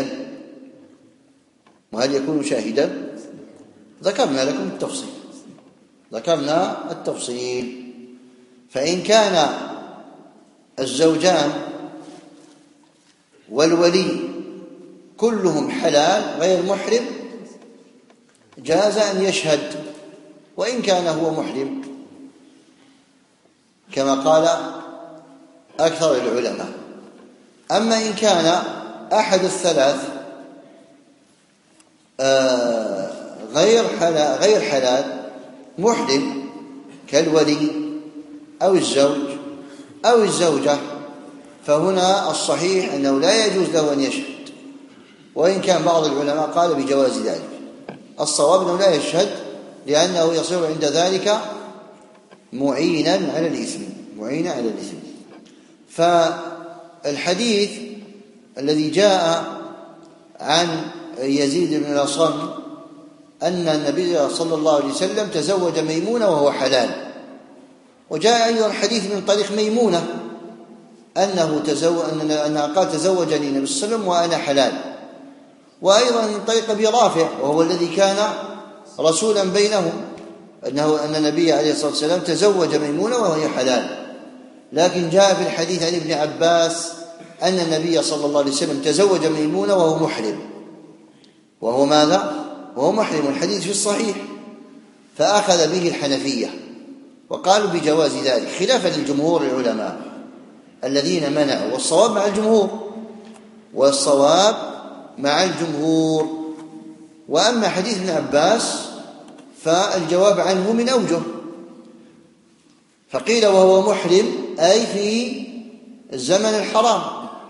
وهل يكون شاهدا؟ ذكرنا لكم التفصيل، ذكرنا التفصيل. فإن كان الزوجان والولي كلهم حلال غير محرم جاز أن يشهد وإن كان هو محرم، كما قال أكثر العلماء. أما إن كان أحد الثلاث غير حلال غير حلال محرم كالولي أو الزوج أو الزوجة، فهنا الصحيح أنه لا يجوز له أن يشهد، وإن كان بعض العلماء قال بجواز ذلك. الصواب أنه لا يشهد لأنه يصير عند ذلك معينا على الإثم، معينا على الإثم. فالحديث الذي جاء عن يزيد بن الأصم أن النبي صلى الله عليه وسلم تزوج ميمونة وهو حلال، وجاء أيضا حديث من طريق ميمونة أنه تزوج أنها قال تزوجني النبي صلى الله عليه وسلم وأنا حلال، وأيضا من طريق أبي رافع وهو الذي كان رسولا بينهم أنه أن النبي عليه الصلاة والسلام تزوج ميمونة وهي حلال. لكن جاء في الحديث عن ابن عباس أن النبي صلى الله عليه وسلم تزوج ميمونة وهو محرم، وهو ماذا؟ وهو محرم، الحديث في الصحيح. فأخذ به الحنفية وقالوا بجواز ذلك خلافا للجمهور العلماء الذين منعوا، والصواب مع الجمهور، والصواب مع الجمهور. وأما حديث ابن عباس فالجواب عنه من أوجه، فقيل وهو محرم أي في الزمن الحرام،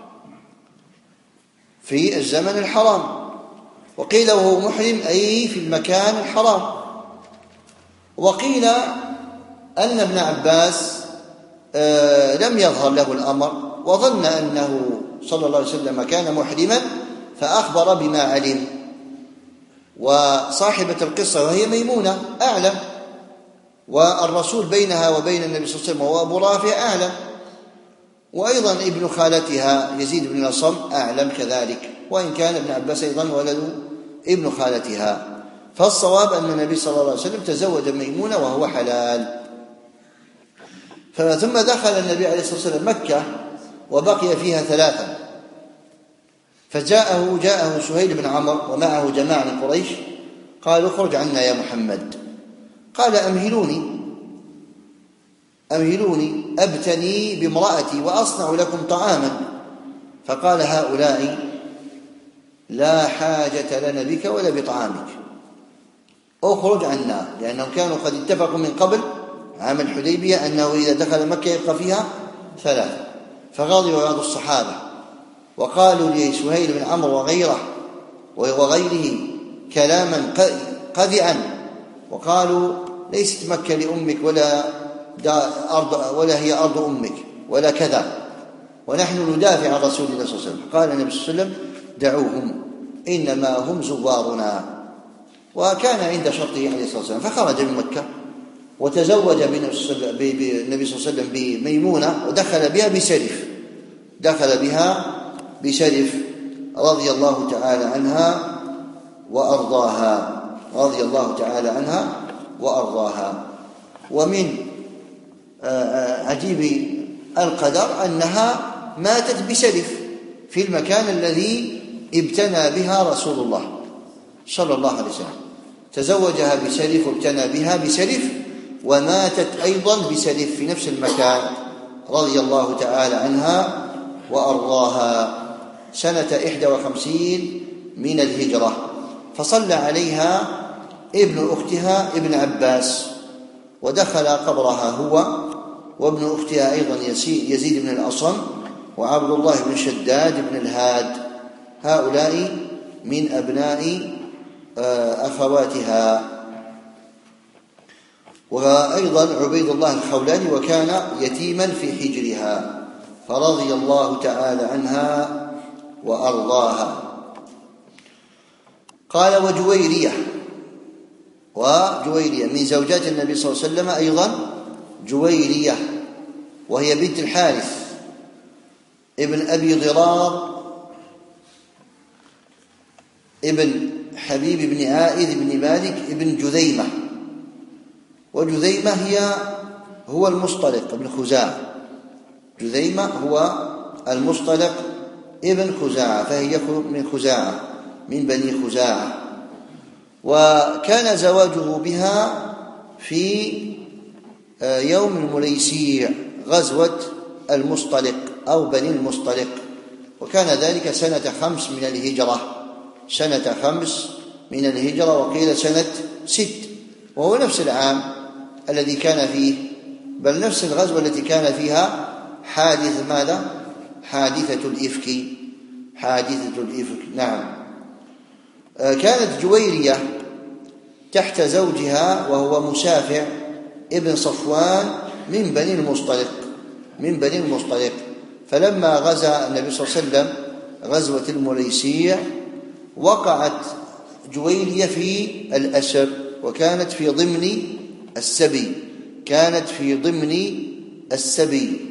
في الزمن الحرام، وقيل وهو محرم أي في المكان الحرام. وقيل أن ابن عباس آه لم يظهر له الأمر وظن أنه صلى الله عليه وسلم كان محرما فأخبر بما علم، وصاحبة القصة وهي ميمونة أعلم، والرسول بينها وبين النبي صلى الله عليه وسلم وأبو رافع أعلم، وأيضا ابن خالتها يزيد بن الأصم أعلم كذلك، وإن كان ابن عباس أيضا ولد ابن خالتها. فالصواب أن النبي صلى الله عليه وسلم تزوج ميمونة وهو حلال. ثم دخل النبي عليه الصلاة والسلام مكة وبقي فيها ثلاثة، فجاءه جاءه سهيل بن عمرو ومعه جماعة من قريش، قالوا اخرج عنا يا محمد. قال أمهلوني أمهلوني أبتني بامرأتي وأصنع لكم طعاما. فقال هؤلاء لا حاجة لنا بك ولا بطعامك، اخرج عنا، لأنهم كانوا قد اتفقوا من قبل عام الحديبية أنه إذا دخل مكة يبقى فيها ثلاثة، فغضب بعض الصحابة وقالوا لسهيل بن عمرو وغيره وغيره كلاما قذعا، وقالوا ليست مكة لأمك ولا أرض ولا هي أرض أمك ولا كذا، ونحن ندافع عن رسول الله صلى الله عليه وسلم. قال النبي صلى الله عليه وسلم دعوهم إنما هم زوارنا. وكان عند شرطه عليه الصلاة والسلام، فخرج من مكة وتزوج بالنبي صلى الله عليه وسلم بميمونة ودخل بها بسرف دخل بها بسرف رضي الله تعالى عنها وأرضاها رضي الله تعالى عنها وأرضاها. ومن عجيب القدر أنها ماتت بسرف في المكان الذي ابتنى بها رسول الله صلى الله عليه وسلم، تزوجها بسرف وابتنى بها بسرف، وماتت أيضا بسرف في نفس المكان رضي الله تعالى عنها وأرضاها سنة إحدى وخمسين من الهجرة. فصلى عليها ابن أختها ابن عباس، ودخل قبرها هو وابن أختها أيضا يزيد بن الأصم وعبد الله بن شداد بن الهاد، هؤلاء من أبناء أخواتها. وأيضا عبيد الله الخولاني وكان يتيما في حجرها، فرضي الله تعالى عنها وأرضاها. قال وجويرية وجويرية من زوجات النبي صلى الله عليه وسلم أيضا جويرية، وهي بنت الحارث ابن أبي ضرار ابن حبيب بن عائذ بن مالك ابن جذيمة. وجذيمة هي هو المصطلق ابن خزاعة، جذيمة هو المصطلق ابن خزاعة، فهي من خزاعة من بني خزاعة. وكان زواجه بها في يوم المريسيع غزوة المصطلق أو بني المصطلق، وكان ذلك سنة خمس من الهجرة سنة خمس من الهجرة وقيل سنة ست، وهو نفس العام الذي كان فيه، بل نفس الغزوة التي كان فيها حادث ماذا؟ حادثة الإفك حادثة الإفك نعم. كانت جويرية تحت زوجها وهو مسافع ابن صفوان من بني المصطلق من بني المصطلق فلما غزا النبي صلى الله عليه وسلم غزوة المريسيع وقعت جويرية في الأسر، وكانت في ضمن السبي كانت في ضمن السبي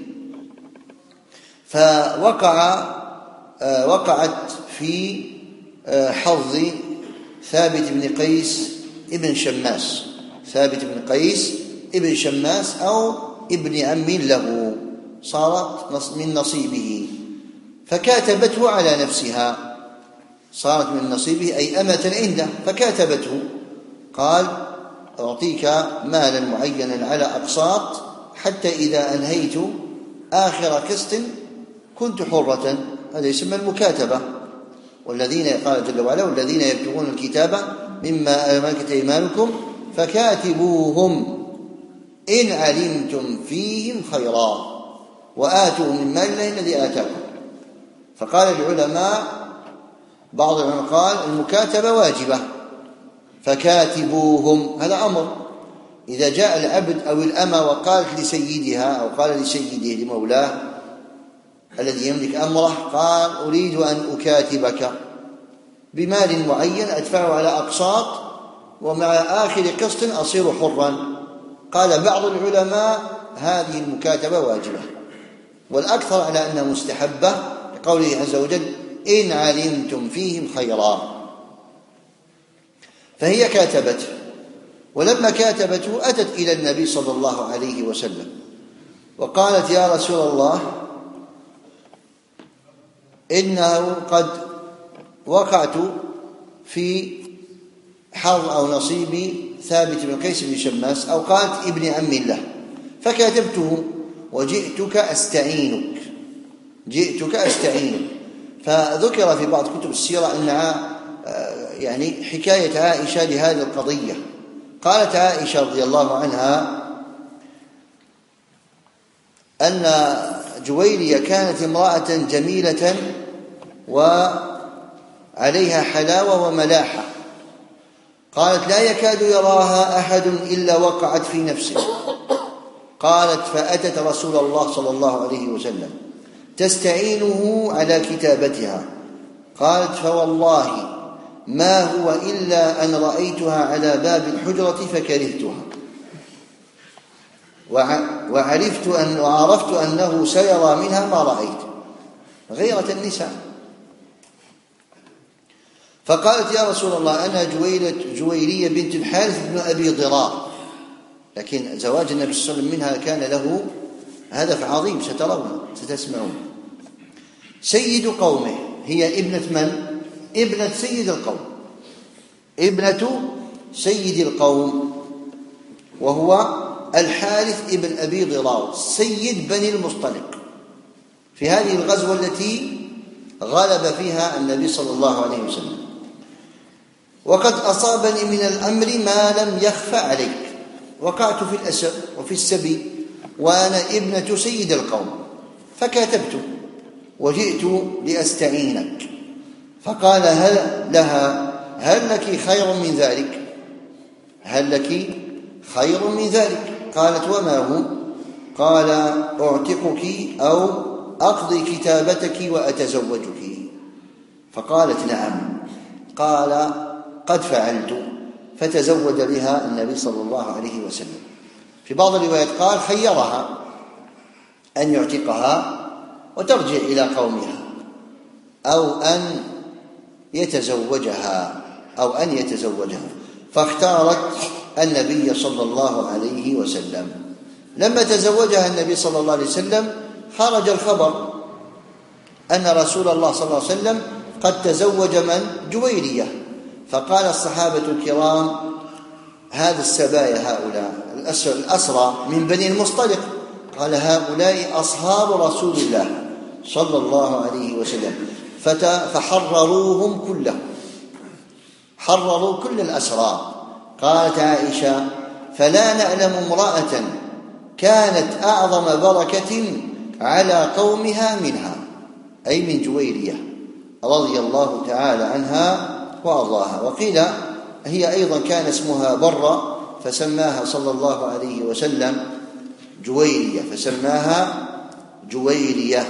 فوقع وقعت في حظ ثابت بن قيس ابن شماس ثابت بن قيس ابن شماس أو ابن عم له، صارت من نصيبه، فكاتبته على نفسها، صارت من نصيبه أي أمة عنده، فكاتبته قال أعطيك مالا معينا على أقساط حتى إذا أنهيت آخر قسط كنت حرة. هذا يسمى المكاتبة. والذين قال جل وعلا والذين يكتبون الكتاب مما ملكت أيمانكم فكاتبوهم إن علمتم فيهم خيرا وآتوهم من مال الله الذي آتاكم. فقال العلماء بعض العلماء قال المكاتبة واجبة، فكاتبوهم هذا أمر. إذا جاء العبد أو الأمة وقالت لسيدها أو قال لسيده لمولاه الذي يملك أمره قال أريد أن أكاتبك بمال معين أدفعه على أقساط ومع آخر قسط أصير حرا، قال بعض العلماء هذه المكاتبة واجبة، والأكثر على أنها مستحبة لقوله عز وجل إن علمتم فيهم خيرا. فهي كاتبته، ولما كاتبته أتت إلى النبي صلى الله عليه وسلم وقالت يا رسول الله إنه قد وقعت في حظ أو نصيب ثابت بن قيس بن شماس أو قالت ابن عم له، فكاتبته وجئتك أستعينك جئتك أستعينك. فذكر في بعض كتب السيرة أنها يعني حكاية عائشة لهذه القضية. قالت عائشة رضي الله عنها أن جويرية كانت امرأة جميلة وعليها حلاوة وملاحة. قالت لا يكاد يراها أحد إلا وقعت في نفسه. قالت فأتت رسول الله صلى الله عليه وسلم تستعينه على كتابتها. قالت فوالله ما هو إلا أن رأيتها على باب الحجرة فكرهتها وعرفت أن وعرفت أنه سيرى منها ما رأيت، غيرة النساء. فقالت يا رسول الله أنا جويرية بنت الحارث بن أبي ضرار، لكن زواج النبي صلى الله عليه وسلم منها كان له هدف عظيم سترون ستسمعون. سيد قومه، هي ابنة من؟ ابنة سيد القوم، ابنة سيد القوم، وهو الحارث ابن أبي ضرار سيد بني المصطلق في هذه الغزوة التي غلب فيها النبي صلى الله عليه وسلم. وقد أصابني من الأمر ما لم يخف عليك، وقعت في الأسر وفي السبي وأنا ابنة سيد القوم، فكاتبت وجئت لأستعينك. فقال هل لها هل لك خير من ذلك؟ هل لك خير من ذلك؟ قالت وما هو؟ قال أعتقك أو أقضي كتابتك وأتزوجك. فقالت نعم. قال قد فعلت، فتزوج بها النبي صلى الله عليه وسلم. في بعض الروايات قال خيرها أن يعتقها وترجع إلى قومها أو أن يتزوجها أو أن يتزوجها فاختارت النبي صلى الله عليه وسلم. لما تزوجها النبي صلى الله عليه وسلم خرج الخبر أن رسول الله صلى الله عليه وسلم قد تزوج من؟ جويرية. فقال الصحابة الكرام هذا السبايا هؤلاء الأسرى من بني المصطلق، قال هؤلاء أصحاب رسول الله صلى الله عليه وسلم، فحرروهم كلهم، حرروا كل الأسرى. قالت عائشة فلا نعلم امرأة كانت أعظم بركة على قومها منها، أي من جويرية رضي الله تعالى عنها وأرضاها. وقيل هي أيضا كان اسمها برة فسماها صلى الله عليه وسلم جويرية، فسماها جويرية.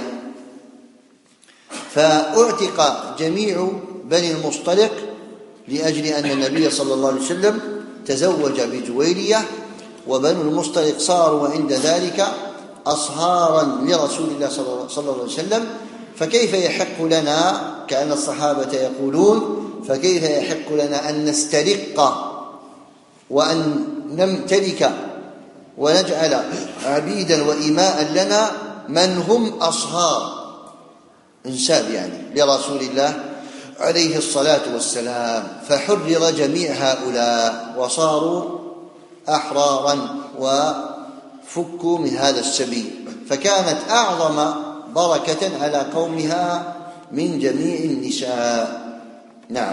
فأعتق جميع بني المصطلق لأجل أن النبي صلى الله عليه وسلم تزوج بجويرية، وبنو المصطلق صاروا عند ذلك أصهارا لرسول الله صلى الله عليه وسلم. فكيف يحق لنا، كأن الصحابة يقولون فكيف يحق لنا أن نسترق وأن نمتلك ونجعل عبيدا وإماء لنا من هم أصهار انساب يعني لرسول الله عليه الصلاة والسلام. فحرر جميع هؤلاء وصاروا أحرارا وفكوا من هذا السبيل، فكانت أعظم بركة على قومها من جميع النساء. نعم.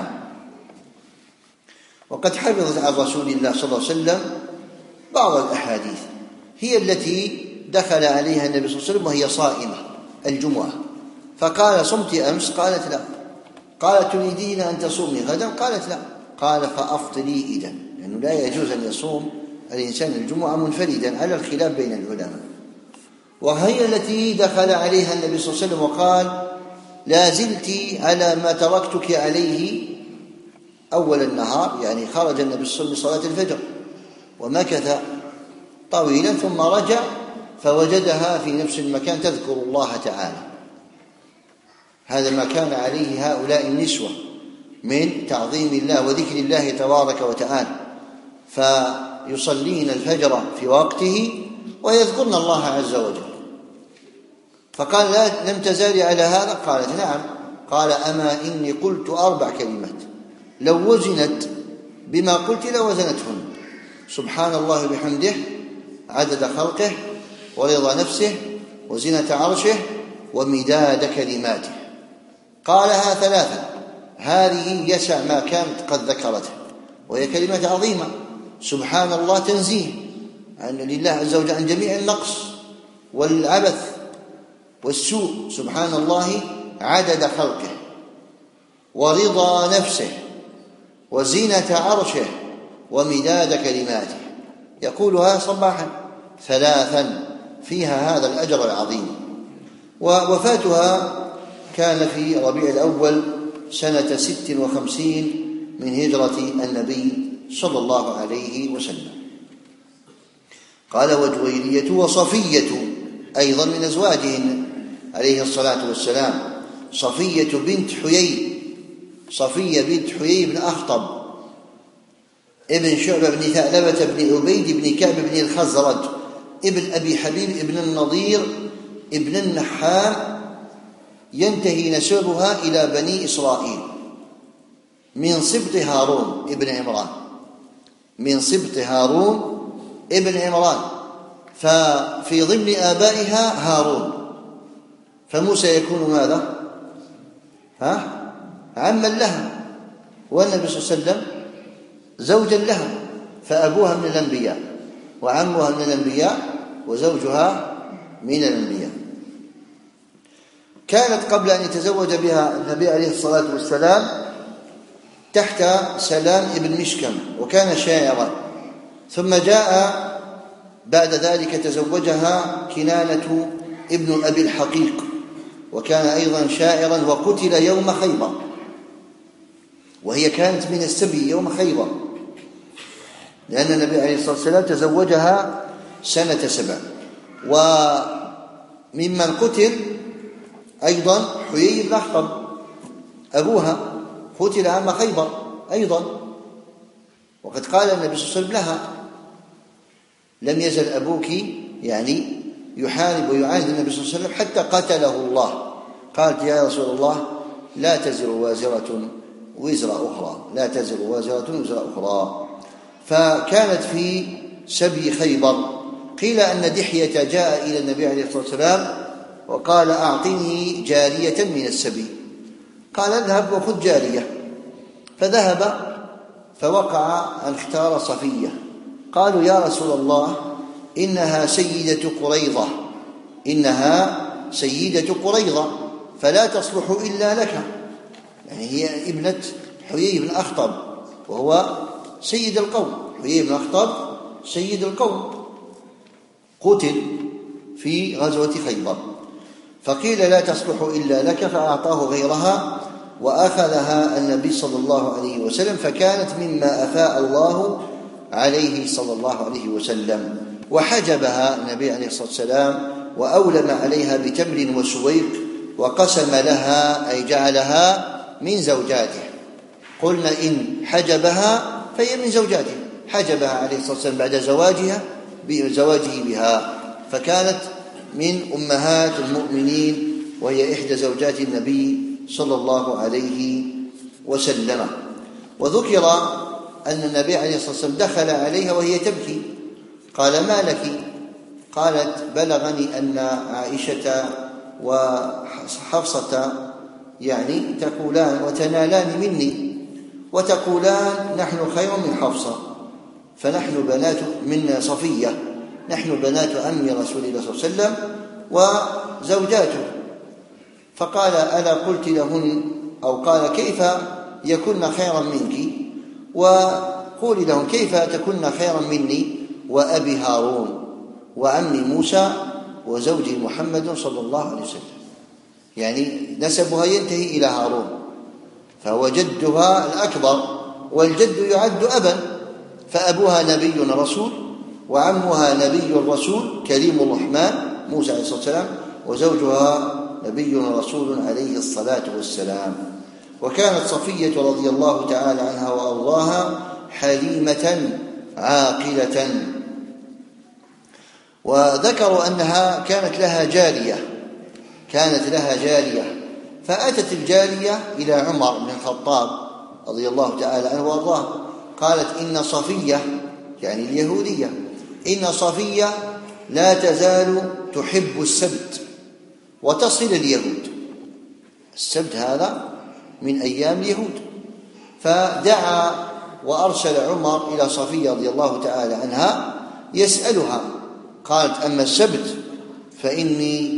وقد حفظت عن رسول الله صلى الله عليه وسلم بعض الأحاديث هي التي دخل عليها النبي صلى الله عليه وسلم وهي صائمة الجمعة، فقال صمت أمس؟ قالت لا. قال تريدين أن تصومي غدا؟ قالت لا. قال فأفطري إذن، لأنه لا يجوز أن يصوم الإنسان الجمعة منفردا على الخلاف بين العلماء. وهي التي دخل عليها النبي صلى الله عليه وسلم وقال لا زلت على ما تركتك عليه أول النهار، يعني خرج النبي صلى الله عليه وسلم لصلاة الفجر ومكث طويلا ثم رجع فوجدها في نفس المكان تذكر الله تعالى. هذا ما كان عليه هؤلاء النسوة من تعظيم الله وذكر الله تبارك وتعالى، فيصلين الفجر في وقته ويذكرن الله عز وجل. فقال لا لم تزالي على هذا؟ قالت نعم. قال أما إني قلت أربع كلمات لو وزنت بما قلت لوزنتهن: سبحان الله بحمده عدد خلقه ورضا نفسه وزنة عرشه ومداد كلماته. قالها ثلاثة، هذه يسع ما كانت قد ذكرته، وهي كلمة عظيمة. سبحان الله تنزيه أن لله عز وجل عن جميع النقص والعبث والسوء سبحان الله عدد خلقه ورضا نفسه وزينة عرشه ومداد كلماته، يقولها صباحا ثلاثا فيها هذا الأجر العظيم. ووفاتها كان في ربيع الأول سنة ست وخمسين من هجرة النبي صلى الله عليه وسلم. قال: وجويرية وصفية أيضا من أزواجه عليه الصلاة والسلام، صفية بنت حيي، صفية بنت حيي بن أخطب ابن شعبة بن ثعلبة بن عبيد بن كعب بن الخزرج ابن أبي حبيب ابن النضير ابن النحام، ينتهي نسبها إلى بني إسرائيل من سبط هارون ابن عمران، من سبط هارون ابن عمران، ففي ضمن آبائها هارون، فموسى يكون ماذا؟ ها؟ عما لها، والنبي صلى الله عليه وسلم زوجا لها، فأبوها من الأنبياء وعمها من الأنبياء وزوجها من الأنبياء. كانت قبل أن يتزوج بها النبي عليه الصلاة والسلام تحت سلام ابن مشكم، وكان شاعرا، ثم جاء بعد ذلك تزوجها كنانة ابن أبي الحقيق، وكان أيضا شاعرا، وقتل يوم خيبر، وهي كانت من السبي يوم خيبر، لأن النبي عليه الصلاة والسلام تزوجها سنة سبع. وممن قتل أيضا حيي بن أخطب أبوها، قتل عام خيبر أيضا، وقد قال النبي صلى الله عليه وسلم لها: لم يزل أبوك يعني يحارب ويعاند النبي صلى الله عليه وسلم حتى قتله الله. قالت: يا رسول الله لا تزر وازرة وزر أخرى، لا تزر وازرة وزر أخرى. فكانت في سبي خيبر. قيل أن دحية جاء إلى النبي عليه الصلاة والسلام وقال: أعطني جارية من السبي. قال: اذهب وخذ جارية. فذهب فوقع أن اختار صفية. قالوا: يا رسول الله إنها سيدة قريظة، إنها سيدة قريظة فلا تصلح إلا لك، يعني هي ابنة حيي بن أخطب وهو سيد القوم، حيي بن أخطب سيد القوم، قتل في غزوة خيبر، فقيل لا تصلح إلا لك، فأعطاه غيرها وأخذها النبي صلى الله عليه وسلم، فكانت مما أفاء الله عليه صلى الله عليه وسلم. وحجبها النبي عليه الصلاة والسلام وأولم عليها بتمر وسويق، وقسم لها أي جعلها من زوجاته. قلنا إن حجبها فهي من زوجاته، حجبها عليه الصلاة والسلام بعد زواجها بزواجه بها، فكانت من أمهات المؤمنين، وهي إحدى زوجات النبي صلى الله عليه وسلم. وذكر أن النبي عليه الصلاة والسلام دخل عليها وهي تبكي، قال: ما لك؟ قالت: بلغني أن عائشة وحفصة يعني تقولان وتنالان مني، وتقولان نحن خير من حفصة، فنحن بنات من صفية، نحن بنات أم رسول الله صلى الله عليه وسلم وزوجاته. فقال: ألا قلت لهن، أو قال: كيف يكن خيرا منك؟ وقولي لهم كيف تكن خيرا مني وأبي هارون وعمي موسى وزوجي محمد صلى الله عليه وسلم، يعني نسبها ينتهي إلى هارون، فهو جدها الأكبر، والجد يعد أبا، فأبوها نبي رسول وعمها نبي رسول كريم الرحمن موسى عليه الصلاة والسلام، وزوجها نبي رسول عليه الصلاة والسلام. وكانت صفية رضي الله تعالى عنها وأرضاها حليمة عاقلة. وذكروا أنها كانت لها جارية، كانت لها جارية، فأتت الجارية إلى عمر بن الخطاب رضي الله تعالى عنه وأرضاه، قالت: إن صفية، يعني اليهودية، إن صفية لا تزال تحب السبت وتصل اليهود. السبت هذا من أيام اليهود. فدعا وأرسل عمر إلى صفية رضي الله تعالى عنها يسألها، قالت: أما السبت فإني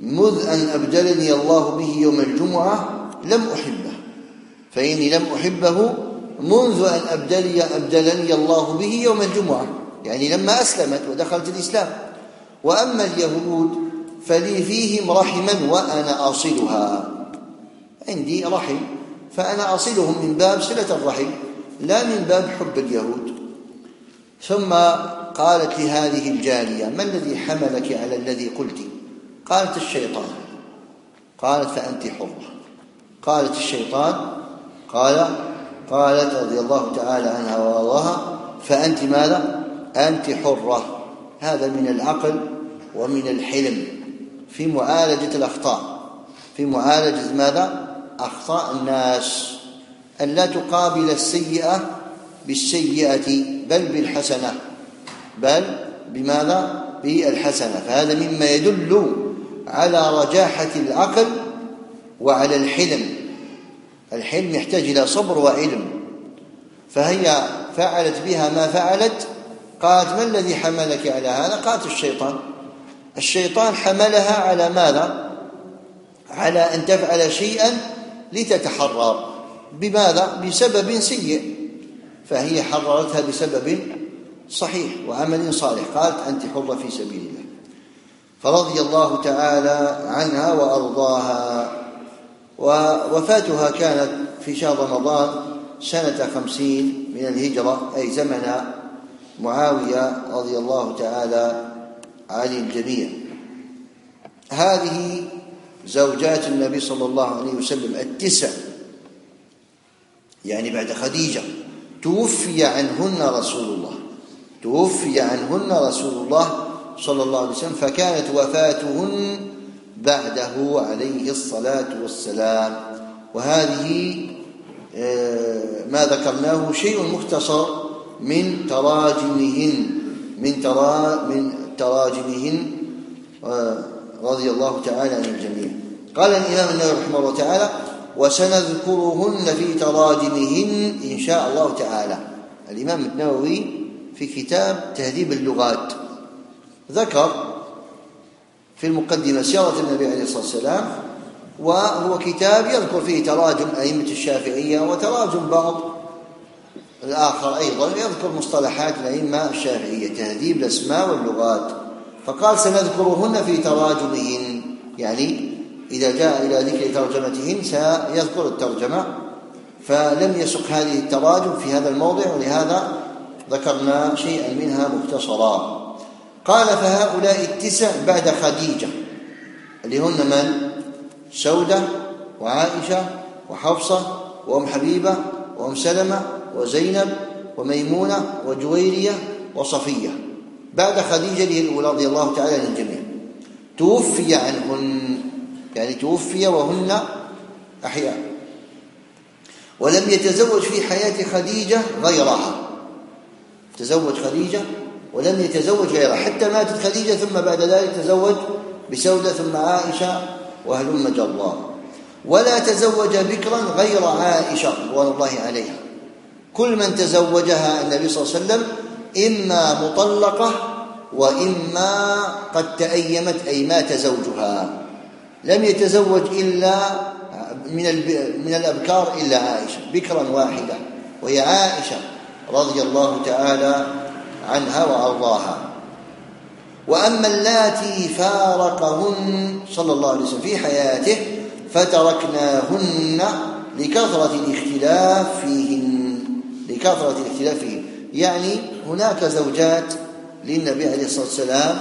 مذ أن أبدلني الله به يوم الجمعة لم أحبه، فإني لم أحبه منذ أن أبدلي أبدلني الله به يوم الجمعة، يعني لما أسلمت ودخلت الإسلام. وأما اليهود فلي فيهم رحما وأنا أصلها، عندي رحم فأنا أصلهم من باب صلة الرحم لا من باب حب اليهود. ثم قالت لهذه الجارية: ما الذي حملك على الذي قلت؟ قالت: الشيطان. قالت: فأنت حرة. قالت: الشيطان. قال قالت رضي الله تعالى عنها وارضاها: فأنت ماذا؟ أنت حرة. هذا من العقل ومن الحلم في معالجة الأخطاء، في معالجة ماذا؟ أخطاء الناس، أن لا تقابل السيئة بالسيئة بل بالحسنة، بل بماذا؟ بالحسنة. فهذا مما يدل على رجاحة العقل وعلى الحلم. الحلم يحتاج إلى صبر وعلم. فهي فعلت بها ما فعلت. قالت: ما الذي حملك على هذا؟ قالت: الشيطان. الشيطان حملها على ماذا؟ على أن تفعل شيئا لتتحرر. بماذا؟ بسبب سيء، فهي حررتها بسبب صحيح وعمل صالح. قالت: أنت حرة في سبيل الله. فرضي الله تعالى عنها وأرضاها. ووفاتها كانت في شهر رمضان سنة خمسين من الهجرة، أي زمن معاوية رضي الله تعالى عن الجميع. هذه زوجات النبي صلى الله عليه وسلم التسع، يعني بعد خديجة توفي عنهن رسول الله توفي عنهن رسول الله صلى الله عليه وسلم، فكانت وفاتهن بعده عليه الصلاة والسلام. وهذه ما ذكرناه شيء مختصر من تراجمهن من ترا من تراجمهن رضي الله تعالى عن الجميع. قال الإمام النووي رحمه الله تعالى: وسنذكرهن في تراجمهن إن شاء الله تعالى. الإمام النووي في كتاب تهذيب اللغات ذكر في المقدمة سيرة النبي عليه الصلاة والسلام، وهو كتاب يذكر فيه تراجم أئمة الشافعية وتراجم بعض الآخر أيضا، يذكر مصطلحات الأئمة الشافعية، تهذيب الأسماء واللغات. فقال: سنذكرهن في تراجمهن، يعني إذا جاء إلى ذكر ترجمتهن سيذكر الترجمة، فلم يسق هذه التراجم في هذا الموضع، ولهذا ذكرنا شيئا منها مختصرا. قال: فهؤلاء التسع بعد خديجة اللي هن من؟ سودة وعائشة وحفصة وأم حبيبة وأم سلمة وزينب وميمونة وجويرية وصفية، بعد خديجة اللي هي الأولى رضي الله تعالى عن الجميع. توفي عنهن، يعني توفي وهن أحياء، ولم يتزوج في حياة خديجة غيرها. تزوج خديجة ولم يتزوج غيرها حتى ماتت خديجة، ثم بعد ذلك تزوج بسودة ثم عائشة وهلم جرا. ولا تزوج بكرا غير عائشة رضوان الله عليها. كل من تزوجها النبي صلى الله عليه وسلم إما مطلقة وإما قد تأيمت أي مات زوجها. لم يتزوج إلا من من الأبكار إلا عائشة، بكرا واحدة، وهي عائشة رضي الله تعالى عنها وأرضاها. وأما اللاتي فارقهن صلى الله عليه وسلم في حياته فتركناهن لكثرة الاختلاف فيهن لكثرة الاختلاف فيهن يعني هناك زوجات للنبي عليه الصلاة والسلام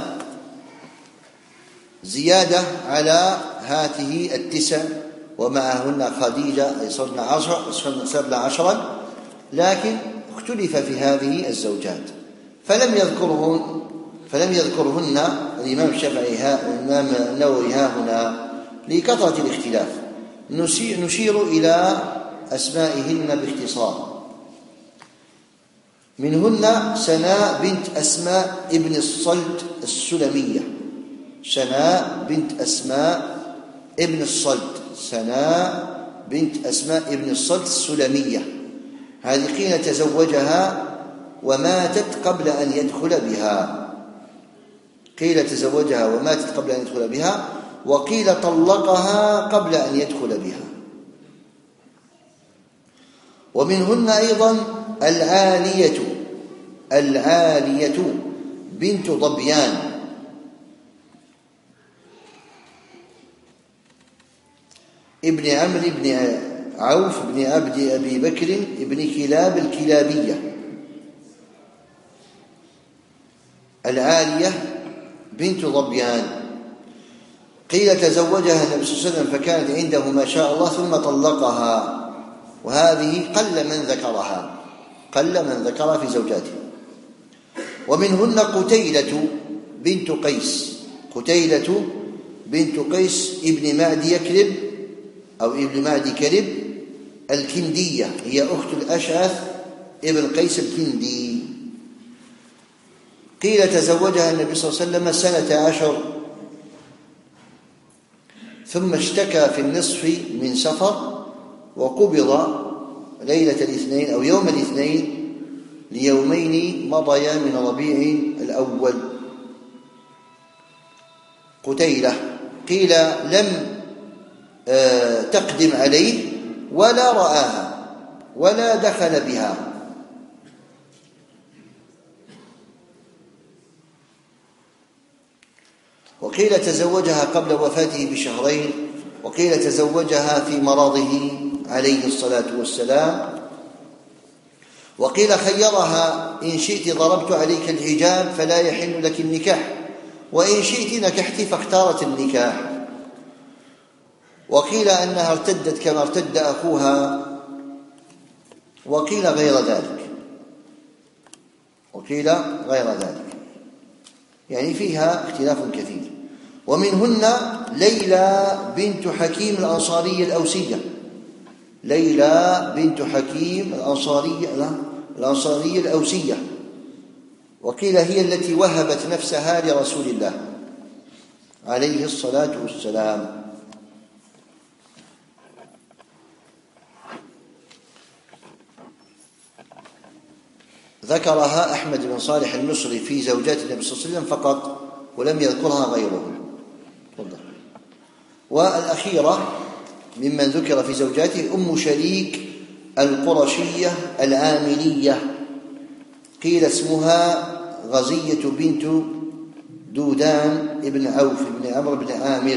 زيادة على هاته التسع، ومعهن خديجة أي صرنا عشر صرنا عشرا، لكن اختلف في هذه الزوجات فلم يذكرهن فلم يذكرهن الإمام الشافعي الإمام النووي ها هنا لكثرة الاختلاف. نشير إلى أسمائهن باختصار. منهن سناء بنت أسماء ابن الصلت السلمية، سناء بنت أسماء ابن الصلت سناء بنت أسماء ابن الصلت السلمية، هذه قيل تزوجها وماتت قبل أن يدخل بها، قيل تزوجها وماتت قبل أن يدخل بها، وقيل طلقها قبل أن يدخل بها. ومنهن أيضا العالية العالية بنت ضبيان ابن عمرو بن عوف بن عبد أبي بكر ابن كلاب الكلابية. العالية بنت ضبيان قيل تزوجها النبي صلى الله عليه وسلم فكانت عنده ما شاء الله ثم طلقها، وهذه قل من ذكرها قل من ذكرها في زوجاته. ومنهن قتيلة بنت قيس قتيلة بنت قيس ابن معد يكرب أو ابن معد كرب الكندية، هي أخت الأشعث ابن قيس الكندي. قيل تزوجها النبي صلى الله عليه وسلم سنة عشر، ثم اشتكى في النصف من سفر وقبض ليلة الاثنين أو يوم الاثنين ليومين مضيا من ربيع الأول. قتيلة قيل لم تقدم عليه ولا رآها ولا دخل بها. وقيل تزوجها قبل وفاته بشهرين، وقيل تزوجها في مرضه عليه الصلاة والسلام، وقيل خيرها إن شئت ضربت عليك الحجاب فلا يحل لك النكاح، وإن شئت نكحت فاختارت النكاح. وقيل أنها ارتدت كما ارتد أخوها، وقيل غير ذلك وقيل غير ذلك يعني فيها اختلاف كثير. ومنهن ليلى بنت حكيم الأنصارية الأوسية ليلى بنت حكيم الأنصارية الأنصارية الأوسية، وقيل هي التي وهبت نفسها لرسول الله عليه الصلاة والسلام. ذكرها أحمد بن صالح المصري في زوجات النبي صلى الله عليه وسلم فقط، ولم يذكرها غيره. والأخيرة ممن ذكر في زوجاته أم شريك القرشية العاملية، قيل اسمها غزية بنت دودان ابن عوف بن عمرو بن عامر،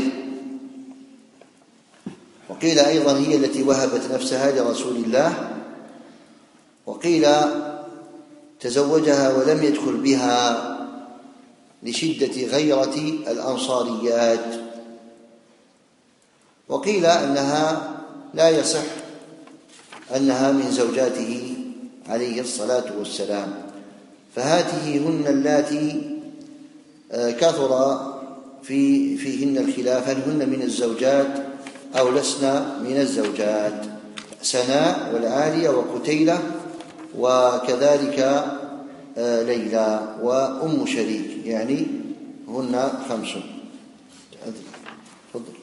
وقيل أيضا هي التي وهبت نفسها لرسول الله، وقيل تزوجها ولم يدخل بها لشدة غيرة الأنصاريات، وقيل أنها لا يصح أنها من زوجاته عليه الصلاة والسلام. فهاته هن اللاتي كثر في فيهن الخلاف، هل هن من الزوجات أو لسنا من الزوجات: سناء والعالية وقتيلة وكذلك ليلى وأم شريك، يعني هن خمس. تفضل.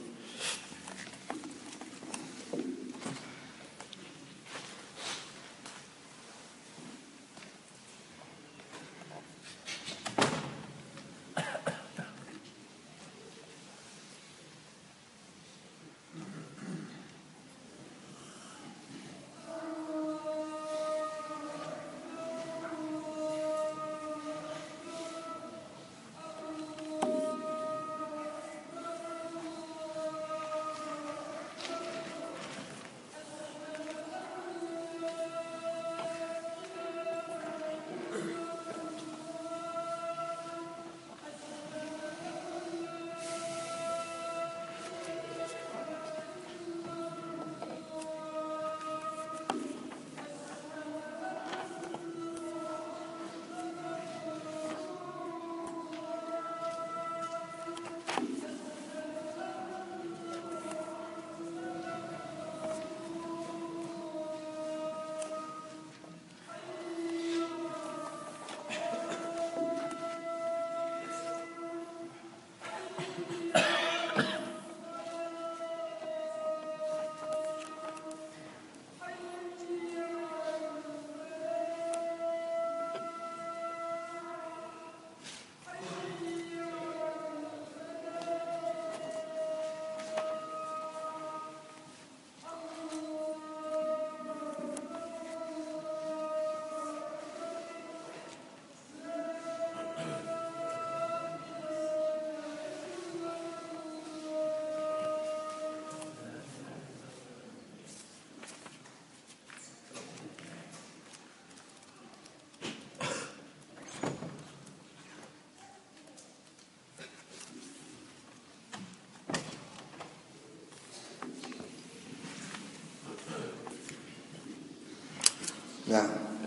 نعم.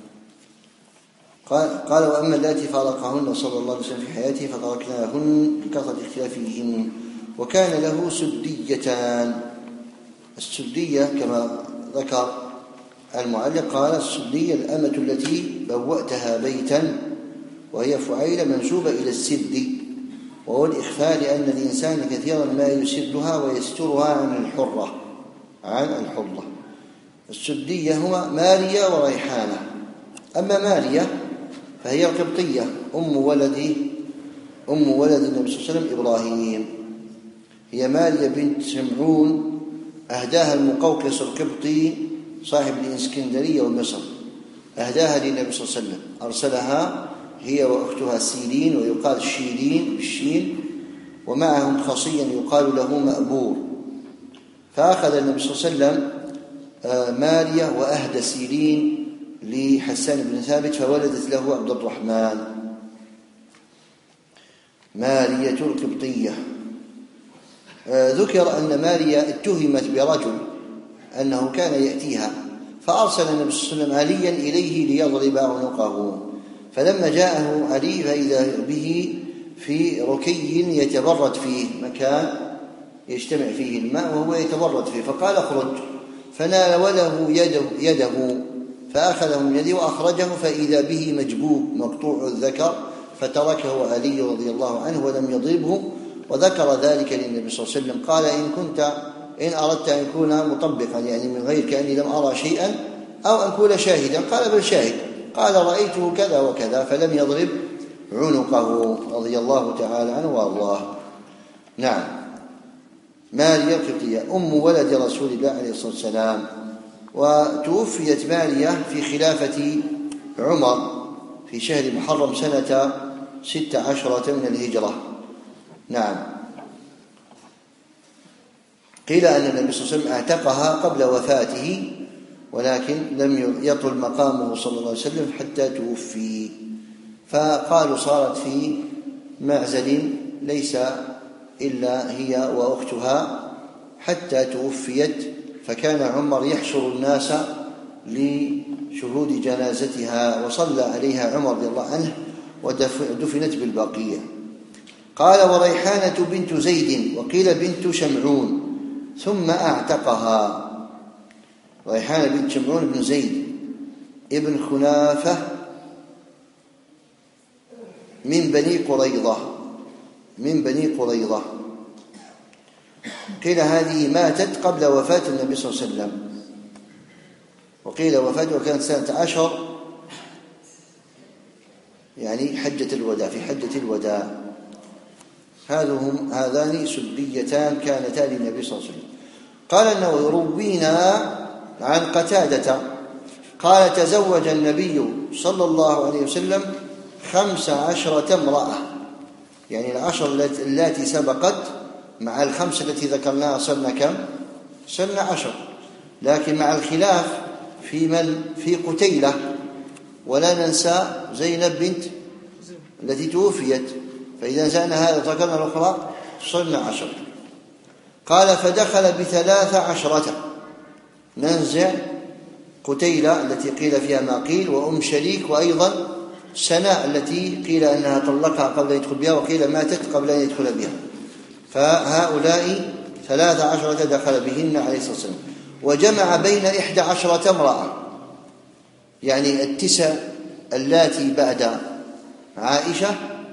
قال, قال وأما اللاتي فارقهن صلى الله عليه وسلم في حياته فتركناهن بكثرة اختلافهن. وكان له سديتان. السدية كما ذكر المعلق قال السدية الأمة التي بوأتها بيتا، وهي فعيلة منسوبة إلى السد، وهو الإخفاء، لأن الإنسان كثيرا ما يسدها ويسترها عن الحرة عن الحرة. السدية هما ماريا وريحانة. أما ماريا فهي القبطية أم ولد أم ولد النبي صلى الله عليه وسلم إبراهيم. هي ماريا بنت شمعون أهداها المقوقس القبطي صاحب الإسكندرية ومصر، أهداها للنبي صلى الله عليه وسلم، أرسلها هي وأختها سيرين ويقال شيرين بالشين، ومعهم خصيا يقال له مأبور. فأخذ النبي صلى الله عليه وسلم ماريا وأهدى سيرين لحسان بن ثابت، فولدت له عبد الرحمن. مارية القبطية. ذكر أن ماريا اتهمت برجل أنه كان يأتيها، فأرسل النبي صلى الله عليه وسلم عليا إليه ليضرب عنقه، فلما جاءه علي فإذا به في ركي يتبرد فيه، مكان يجتمع فيه الماء وهو يتبرد فيه، فقال اخرج، فناوله يده, يده فأخذه من يده وأخرجه، فإذا به مجبوب مقطوع الذكر، فتركه علي رضي الله عنه ولم يضربه، وذكر ذلك للنبي صلى الله عليه وسلم. قال إن كنت إن أردت أن يكون مطبقا يعني من غير كأني لم أرى شيئا، أو أن أكون شاهدا، قال بل شاهد. قال رأيته كذا وكذا، فلم يضرب عنقه رضي الله تعالى عنه وارضاه. نعم. ماريا القبطية أم ولد رسول الله عليه الصلاة والسلام. وتوفيت ماريا في خلافة عمر في شهر محرم سنة ست عشرة من الهجرة. نعم. قيل أن النبي صلى الله عليه وسلم اعتقها قبل وفاته، ولكن لم يطل مقامه صلى الله عليه وسلم حتى توفي، فقالوا صارت في معزل ليس إلا هي وأختها حتى توفيت، فكان عمر يحشر الناس لشهود جنازتها، وصلى عليها عمر رضي الله عنه ودفنت بالبقية. قال وريحانة بنت زيد، وقيل بنت شمعون، ثم اعتقها. ريحانة بنت شمعون بن زيد ابن خنافة من بني قريظة من بني قريظة قيل هذه ماتت قبل وفاة النبي صلى الله عليه وسلم، وقيل وفاته كانت سنة عشر يعني حجة الوداع، في حجة الوداع. هذهم هذان سديتان كانتا للنبي صلى الله عليه وسلم. قال النووي روينا عن قتادة قال تزوج النبي صلى الله عليه وسلم خمس عشرة امرأة، يعني العشر التي سبقت مع الخمسة التي ذكرناها صرنا كم؟ صرنا عشر، لكن مع الخلاف في من في قتيلة، ولا ننسى زينب بنت التي توفيت، فإذا نزعنا هذا ذكرنا الأخرى صرنا عشر. قال فدخل بثلاث عشرة، ننزع قتيلة التي قيل فيها ما قيل، وأم شريك، وأيضا سناء التي قيل أنها طلقها قبل أن يدخل بها، وقيل ماتت قبل أن يدخل بها. فهؤلاء ثلاث عشرة دخل بهن عليه الصلاة والسلام، وجمع بين إحدى عشرة امرأة، يعني التسع اللاتي بعد عائشة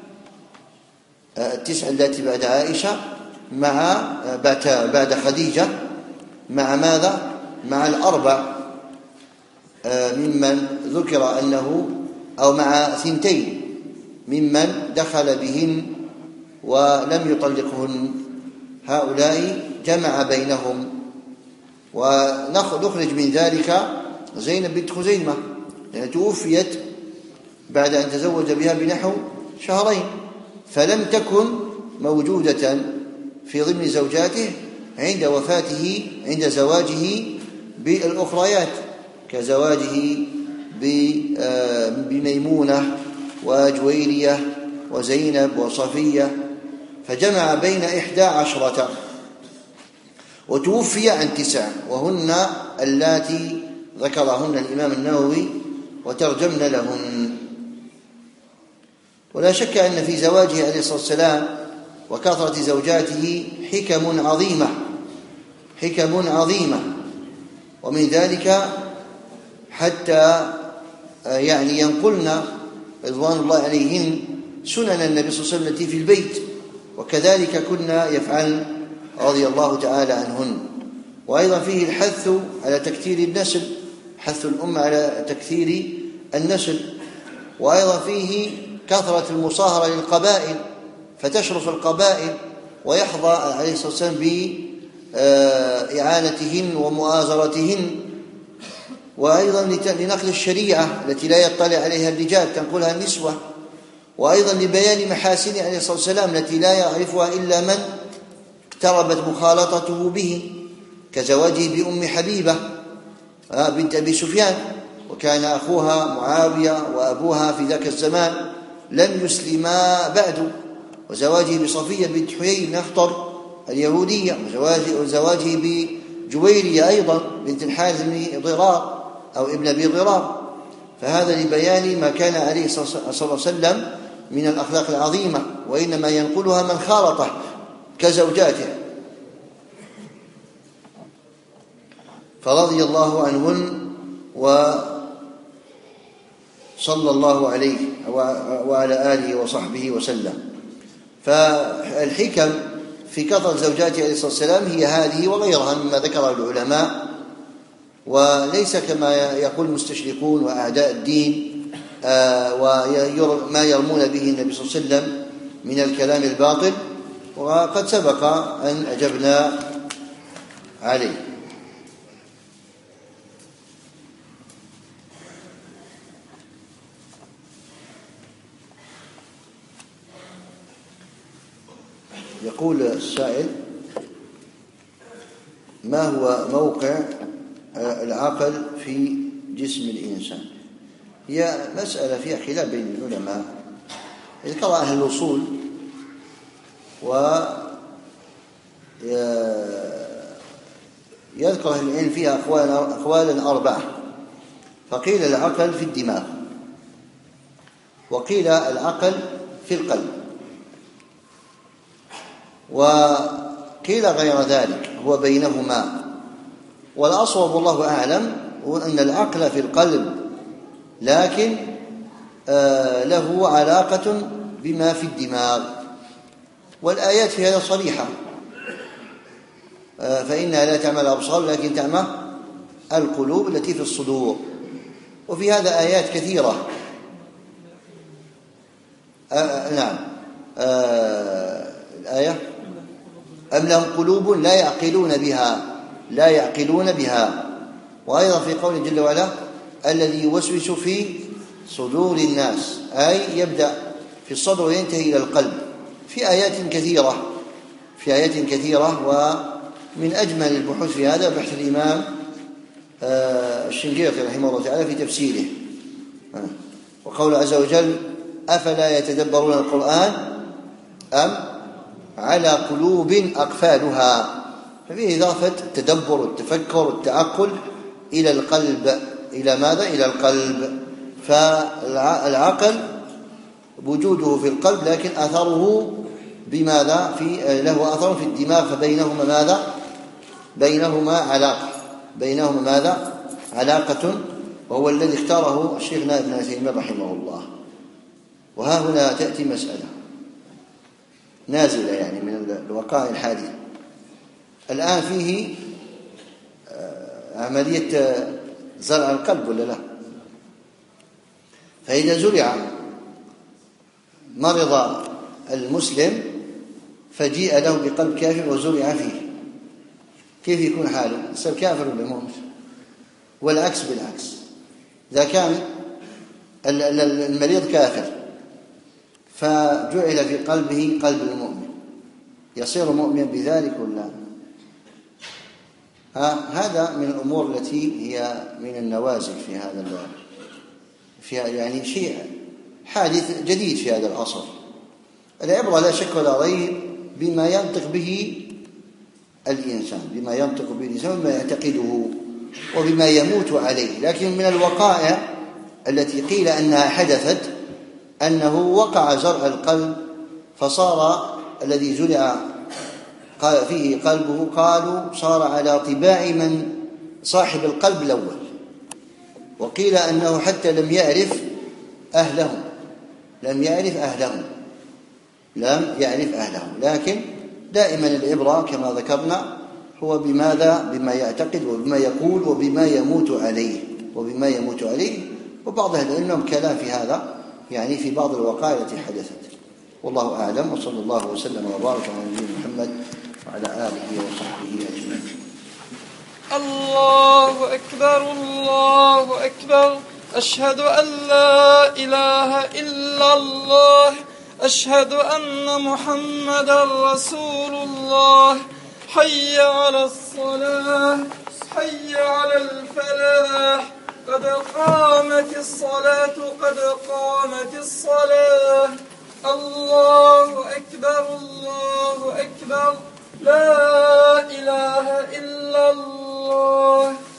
التسع التي بعد عائشة مع بعد خديجة، مع ماذا؟ مع الأربع ممن ذكر أنه أو مع ثنتين ممن دخل بهن ولم يطلقهن. هؤلاء جمع بينهم. ونخرج من ذلك زينب بنت خزيمة، لأنها توفيت بعد أن تزوج بها بنحو شهرين، فلم تكن موجودة في ضمن زوجاته عند وفاته عند زواجه بالأخريات، كزواجه بميمونة وجويرية وزينب وصفية، فجمع بين إحدى عشرة، وتوفي عن تسع، وهن اللاتي ذكرهن الإمام النووي وترجمن لهن. ولا شك أن في زواجه عليه الصلاة والسلام وكثرة زوجاته حكم عظيمة حكم عظيمة ومن ذلك حتى يعني ينقلن رضوان الله عليهن سنن النبي صلى الله عليه وسلم التي في البيت، وكذلك كنا يفعلن رضي الله تعالى عنهن. وأيضا فيه الحث على تكثير النسل، حث الأمة على تكثير النسل. وأيضا فيه كثرة المصاهرة للقبائل، فتشرف القبائل ويحظى عليه الصلاة والسلام بإعانتهن ومؤازرتهن. وأيضا لنقل الشريعة التي لا يطلع عليها الرجال تنقلها النسوة. وأيضا لبيان محاسن عليه الصلاة والسلام التي لا يعرفها إلا من اقتربت مخالطته به، كزواجه بأم حبيبة بنت أبي سفيان، وكان أخوها معاوية وأبوها في ذاك الزمان لم يسلما بعد، وزواجه بصفية بنت حيي بن أخطر اليهودية، وزواجه بجويرية أيضا بنت الحارث بن ضرار أو ابن أبي ضرار. فهذا لبيان ما كان عليه صلى الله عليه وسلم من الأخلاق العظيمة، وإنما ينقلها من خالطه كزوجاته. فرضي الله عنهن وصلى الله عليه وعلى آله وصحبه وسلم. فالحكم في كثرة زوجاته عليه الصلاة والسلام هي هذه وغيرها مما ذكره العلماء، وليس كما يقول المستشرقون وأعداء الدين وما يرمون به النبي صلى الله عليه وسلم من الكلام الباطل، وقد سبق أن أجبنا عليه. يقول السائل: ما هو موقع العقل في جسم الإنسان؟ هي مسألة فيها خلاف بين العلماء. ذكر أهل الوصول ويذكر أهل العلم فيها أقوالا أربعة. فقيل العقل في الدماغ، وقيل العقل في القلب، وقيل غير ذلك هو بينهما. والأصوب والله أعلم هو أن العقل في القلب، لكن آه له علاقة بما في الدماغ، والآيات في هذا صريحة. آه فإنها لا تعمى الأبصار لكن تعمى القلوب التي في الصدور. وفي هذا آيات كثيرة. آه نعم آه الآية: أم لهم قلوب لا يعقلون بها لا يعقلون بها. وأيضا في قوله جل وعلا: الذي يوسوس في صدور الناس، أي يبدأ في الصدر وينتهي إلى القلب. في آيات كثيرة في آيات كثيرة ومن أجمل البحوث في هذا بحث الإمام الشنقيطي رحمه الله تعالى في تفسيره، وقول عز وجل: أفلا يتدبرون القرآن أم على قلوب أقفالها. ففيه إضافة التدبر والتفكر والتعقل إلى القلب. إلى ماذا؟ إلى القلب. فالعقل وجوده في القلب، لكن أثره بماذا؟ في له أثر في الدماغ. فبينهما ماذا؟ بينهما علاقة بينهما ماذا؟ علاقة، وهو الذي اختاره شيخنا ابن عثيمين رحمه الله. وها هنا تأتي مسألة نازلة يعني من الوقائع الحادثة الآن. فيه عملية زرع القلب ولا لا؟ فإذا زرع مرض المسلم فجيء له بقلب كافر وزرع فيه، كيف يكون حاله؟ يصير كافر ولا مؤمن؟ والعكس بالعكس. إذا كان المريض كافر فجعل في قلبه قلب المؤمن، يصير مؤمن بذلك ولا؟ هذا من الأمور التي هي من النوازل في هذا في يعني شيء حادث جديد في هذا العصر. العبرة لا شك ولا ريب بما ينطق به الإنسان بما ينطق به الإنسان وبما يعتقده وبما يموت عليه. لكن من الوقائع التي قيل أنها حدثت أنه وقع زرع القلب فصار الذي زرع فيه قلبه قالوا صار على طباع من صاحب القلب الأول، وقيل أنه حتى لم يعرف أهله لم يعرف أهله لم يعرف أهله لكن دائما العبرة كما ذكرنا هو بماذا؟ بما يعتقد وبما يقول وبما يموت عليه وبما يموت عليه وبعض أهل العلم لهم كلام في هذا، يعني في بعض الوقائع التي حدثت. والله أعلم، وصلى الله وسلم وبارك على نبينا محمد وعلى آله وصحبه أجمعين. الله أكبر الله أكبر، أشهد أن لا إله إلا الله، أشهد أن محمدا رسول الله. حي على الصلاة حي على الفلاح، قد قامت الصلاة قد قامت الصلاة. الله أكبر الله أكبر، لا إله إلا الله.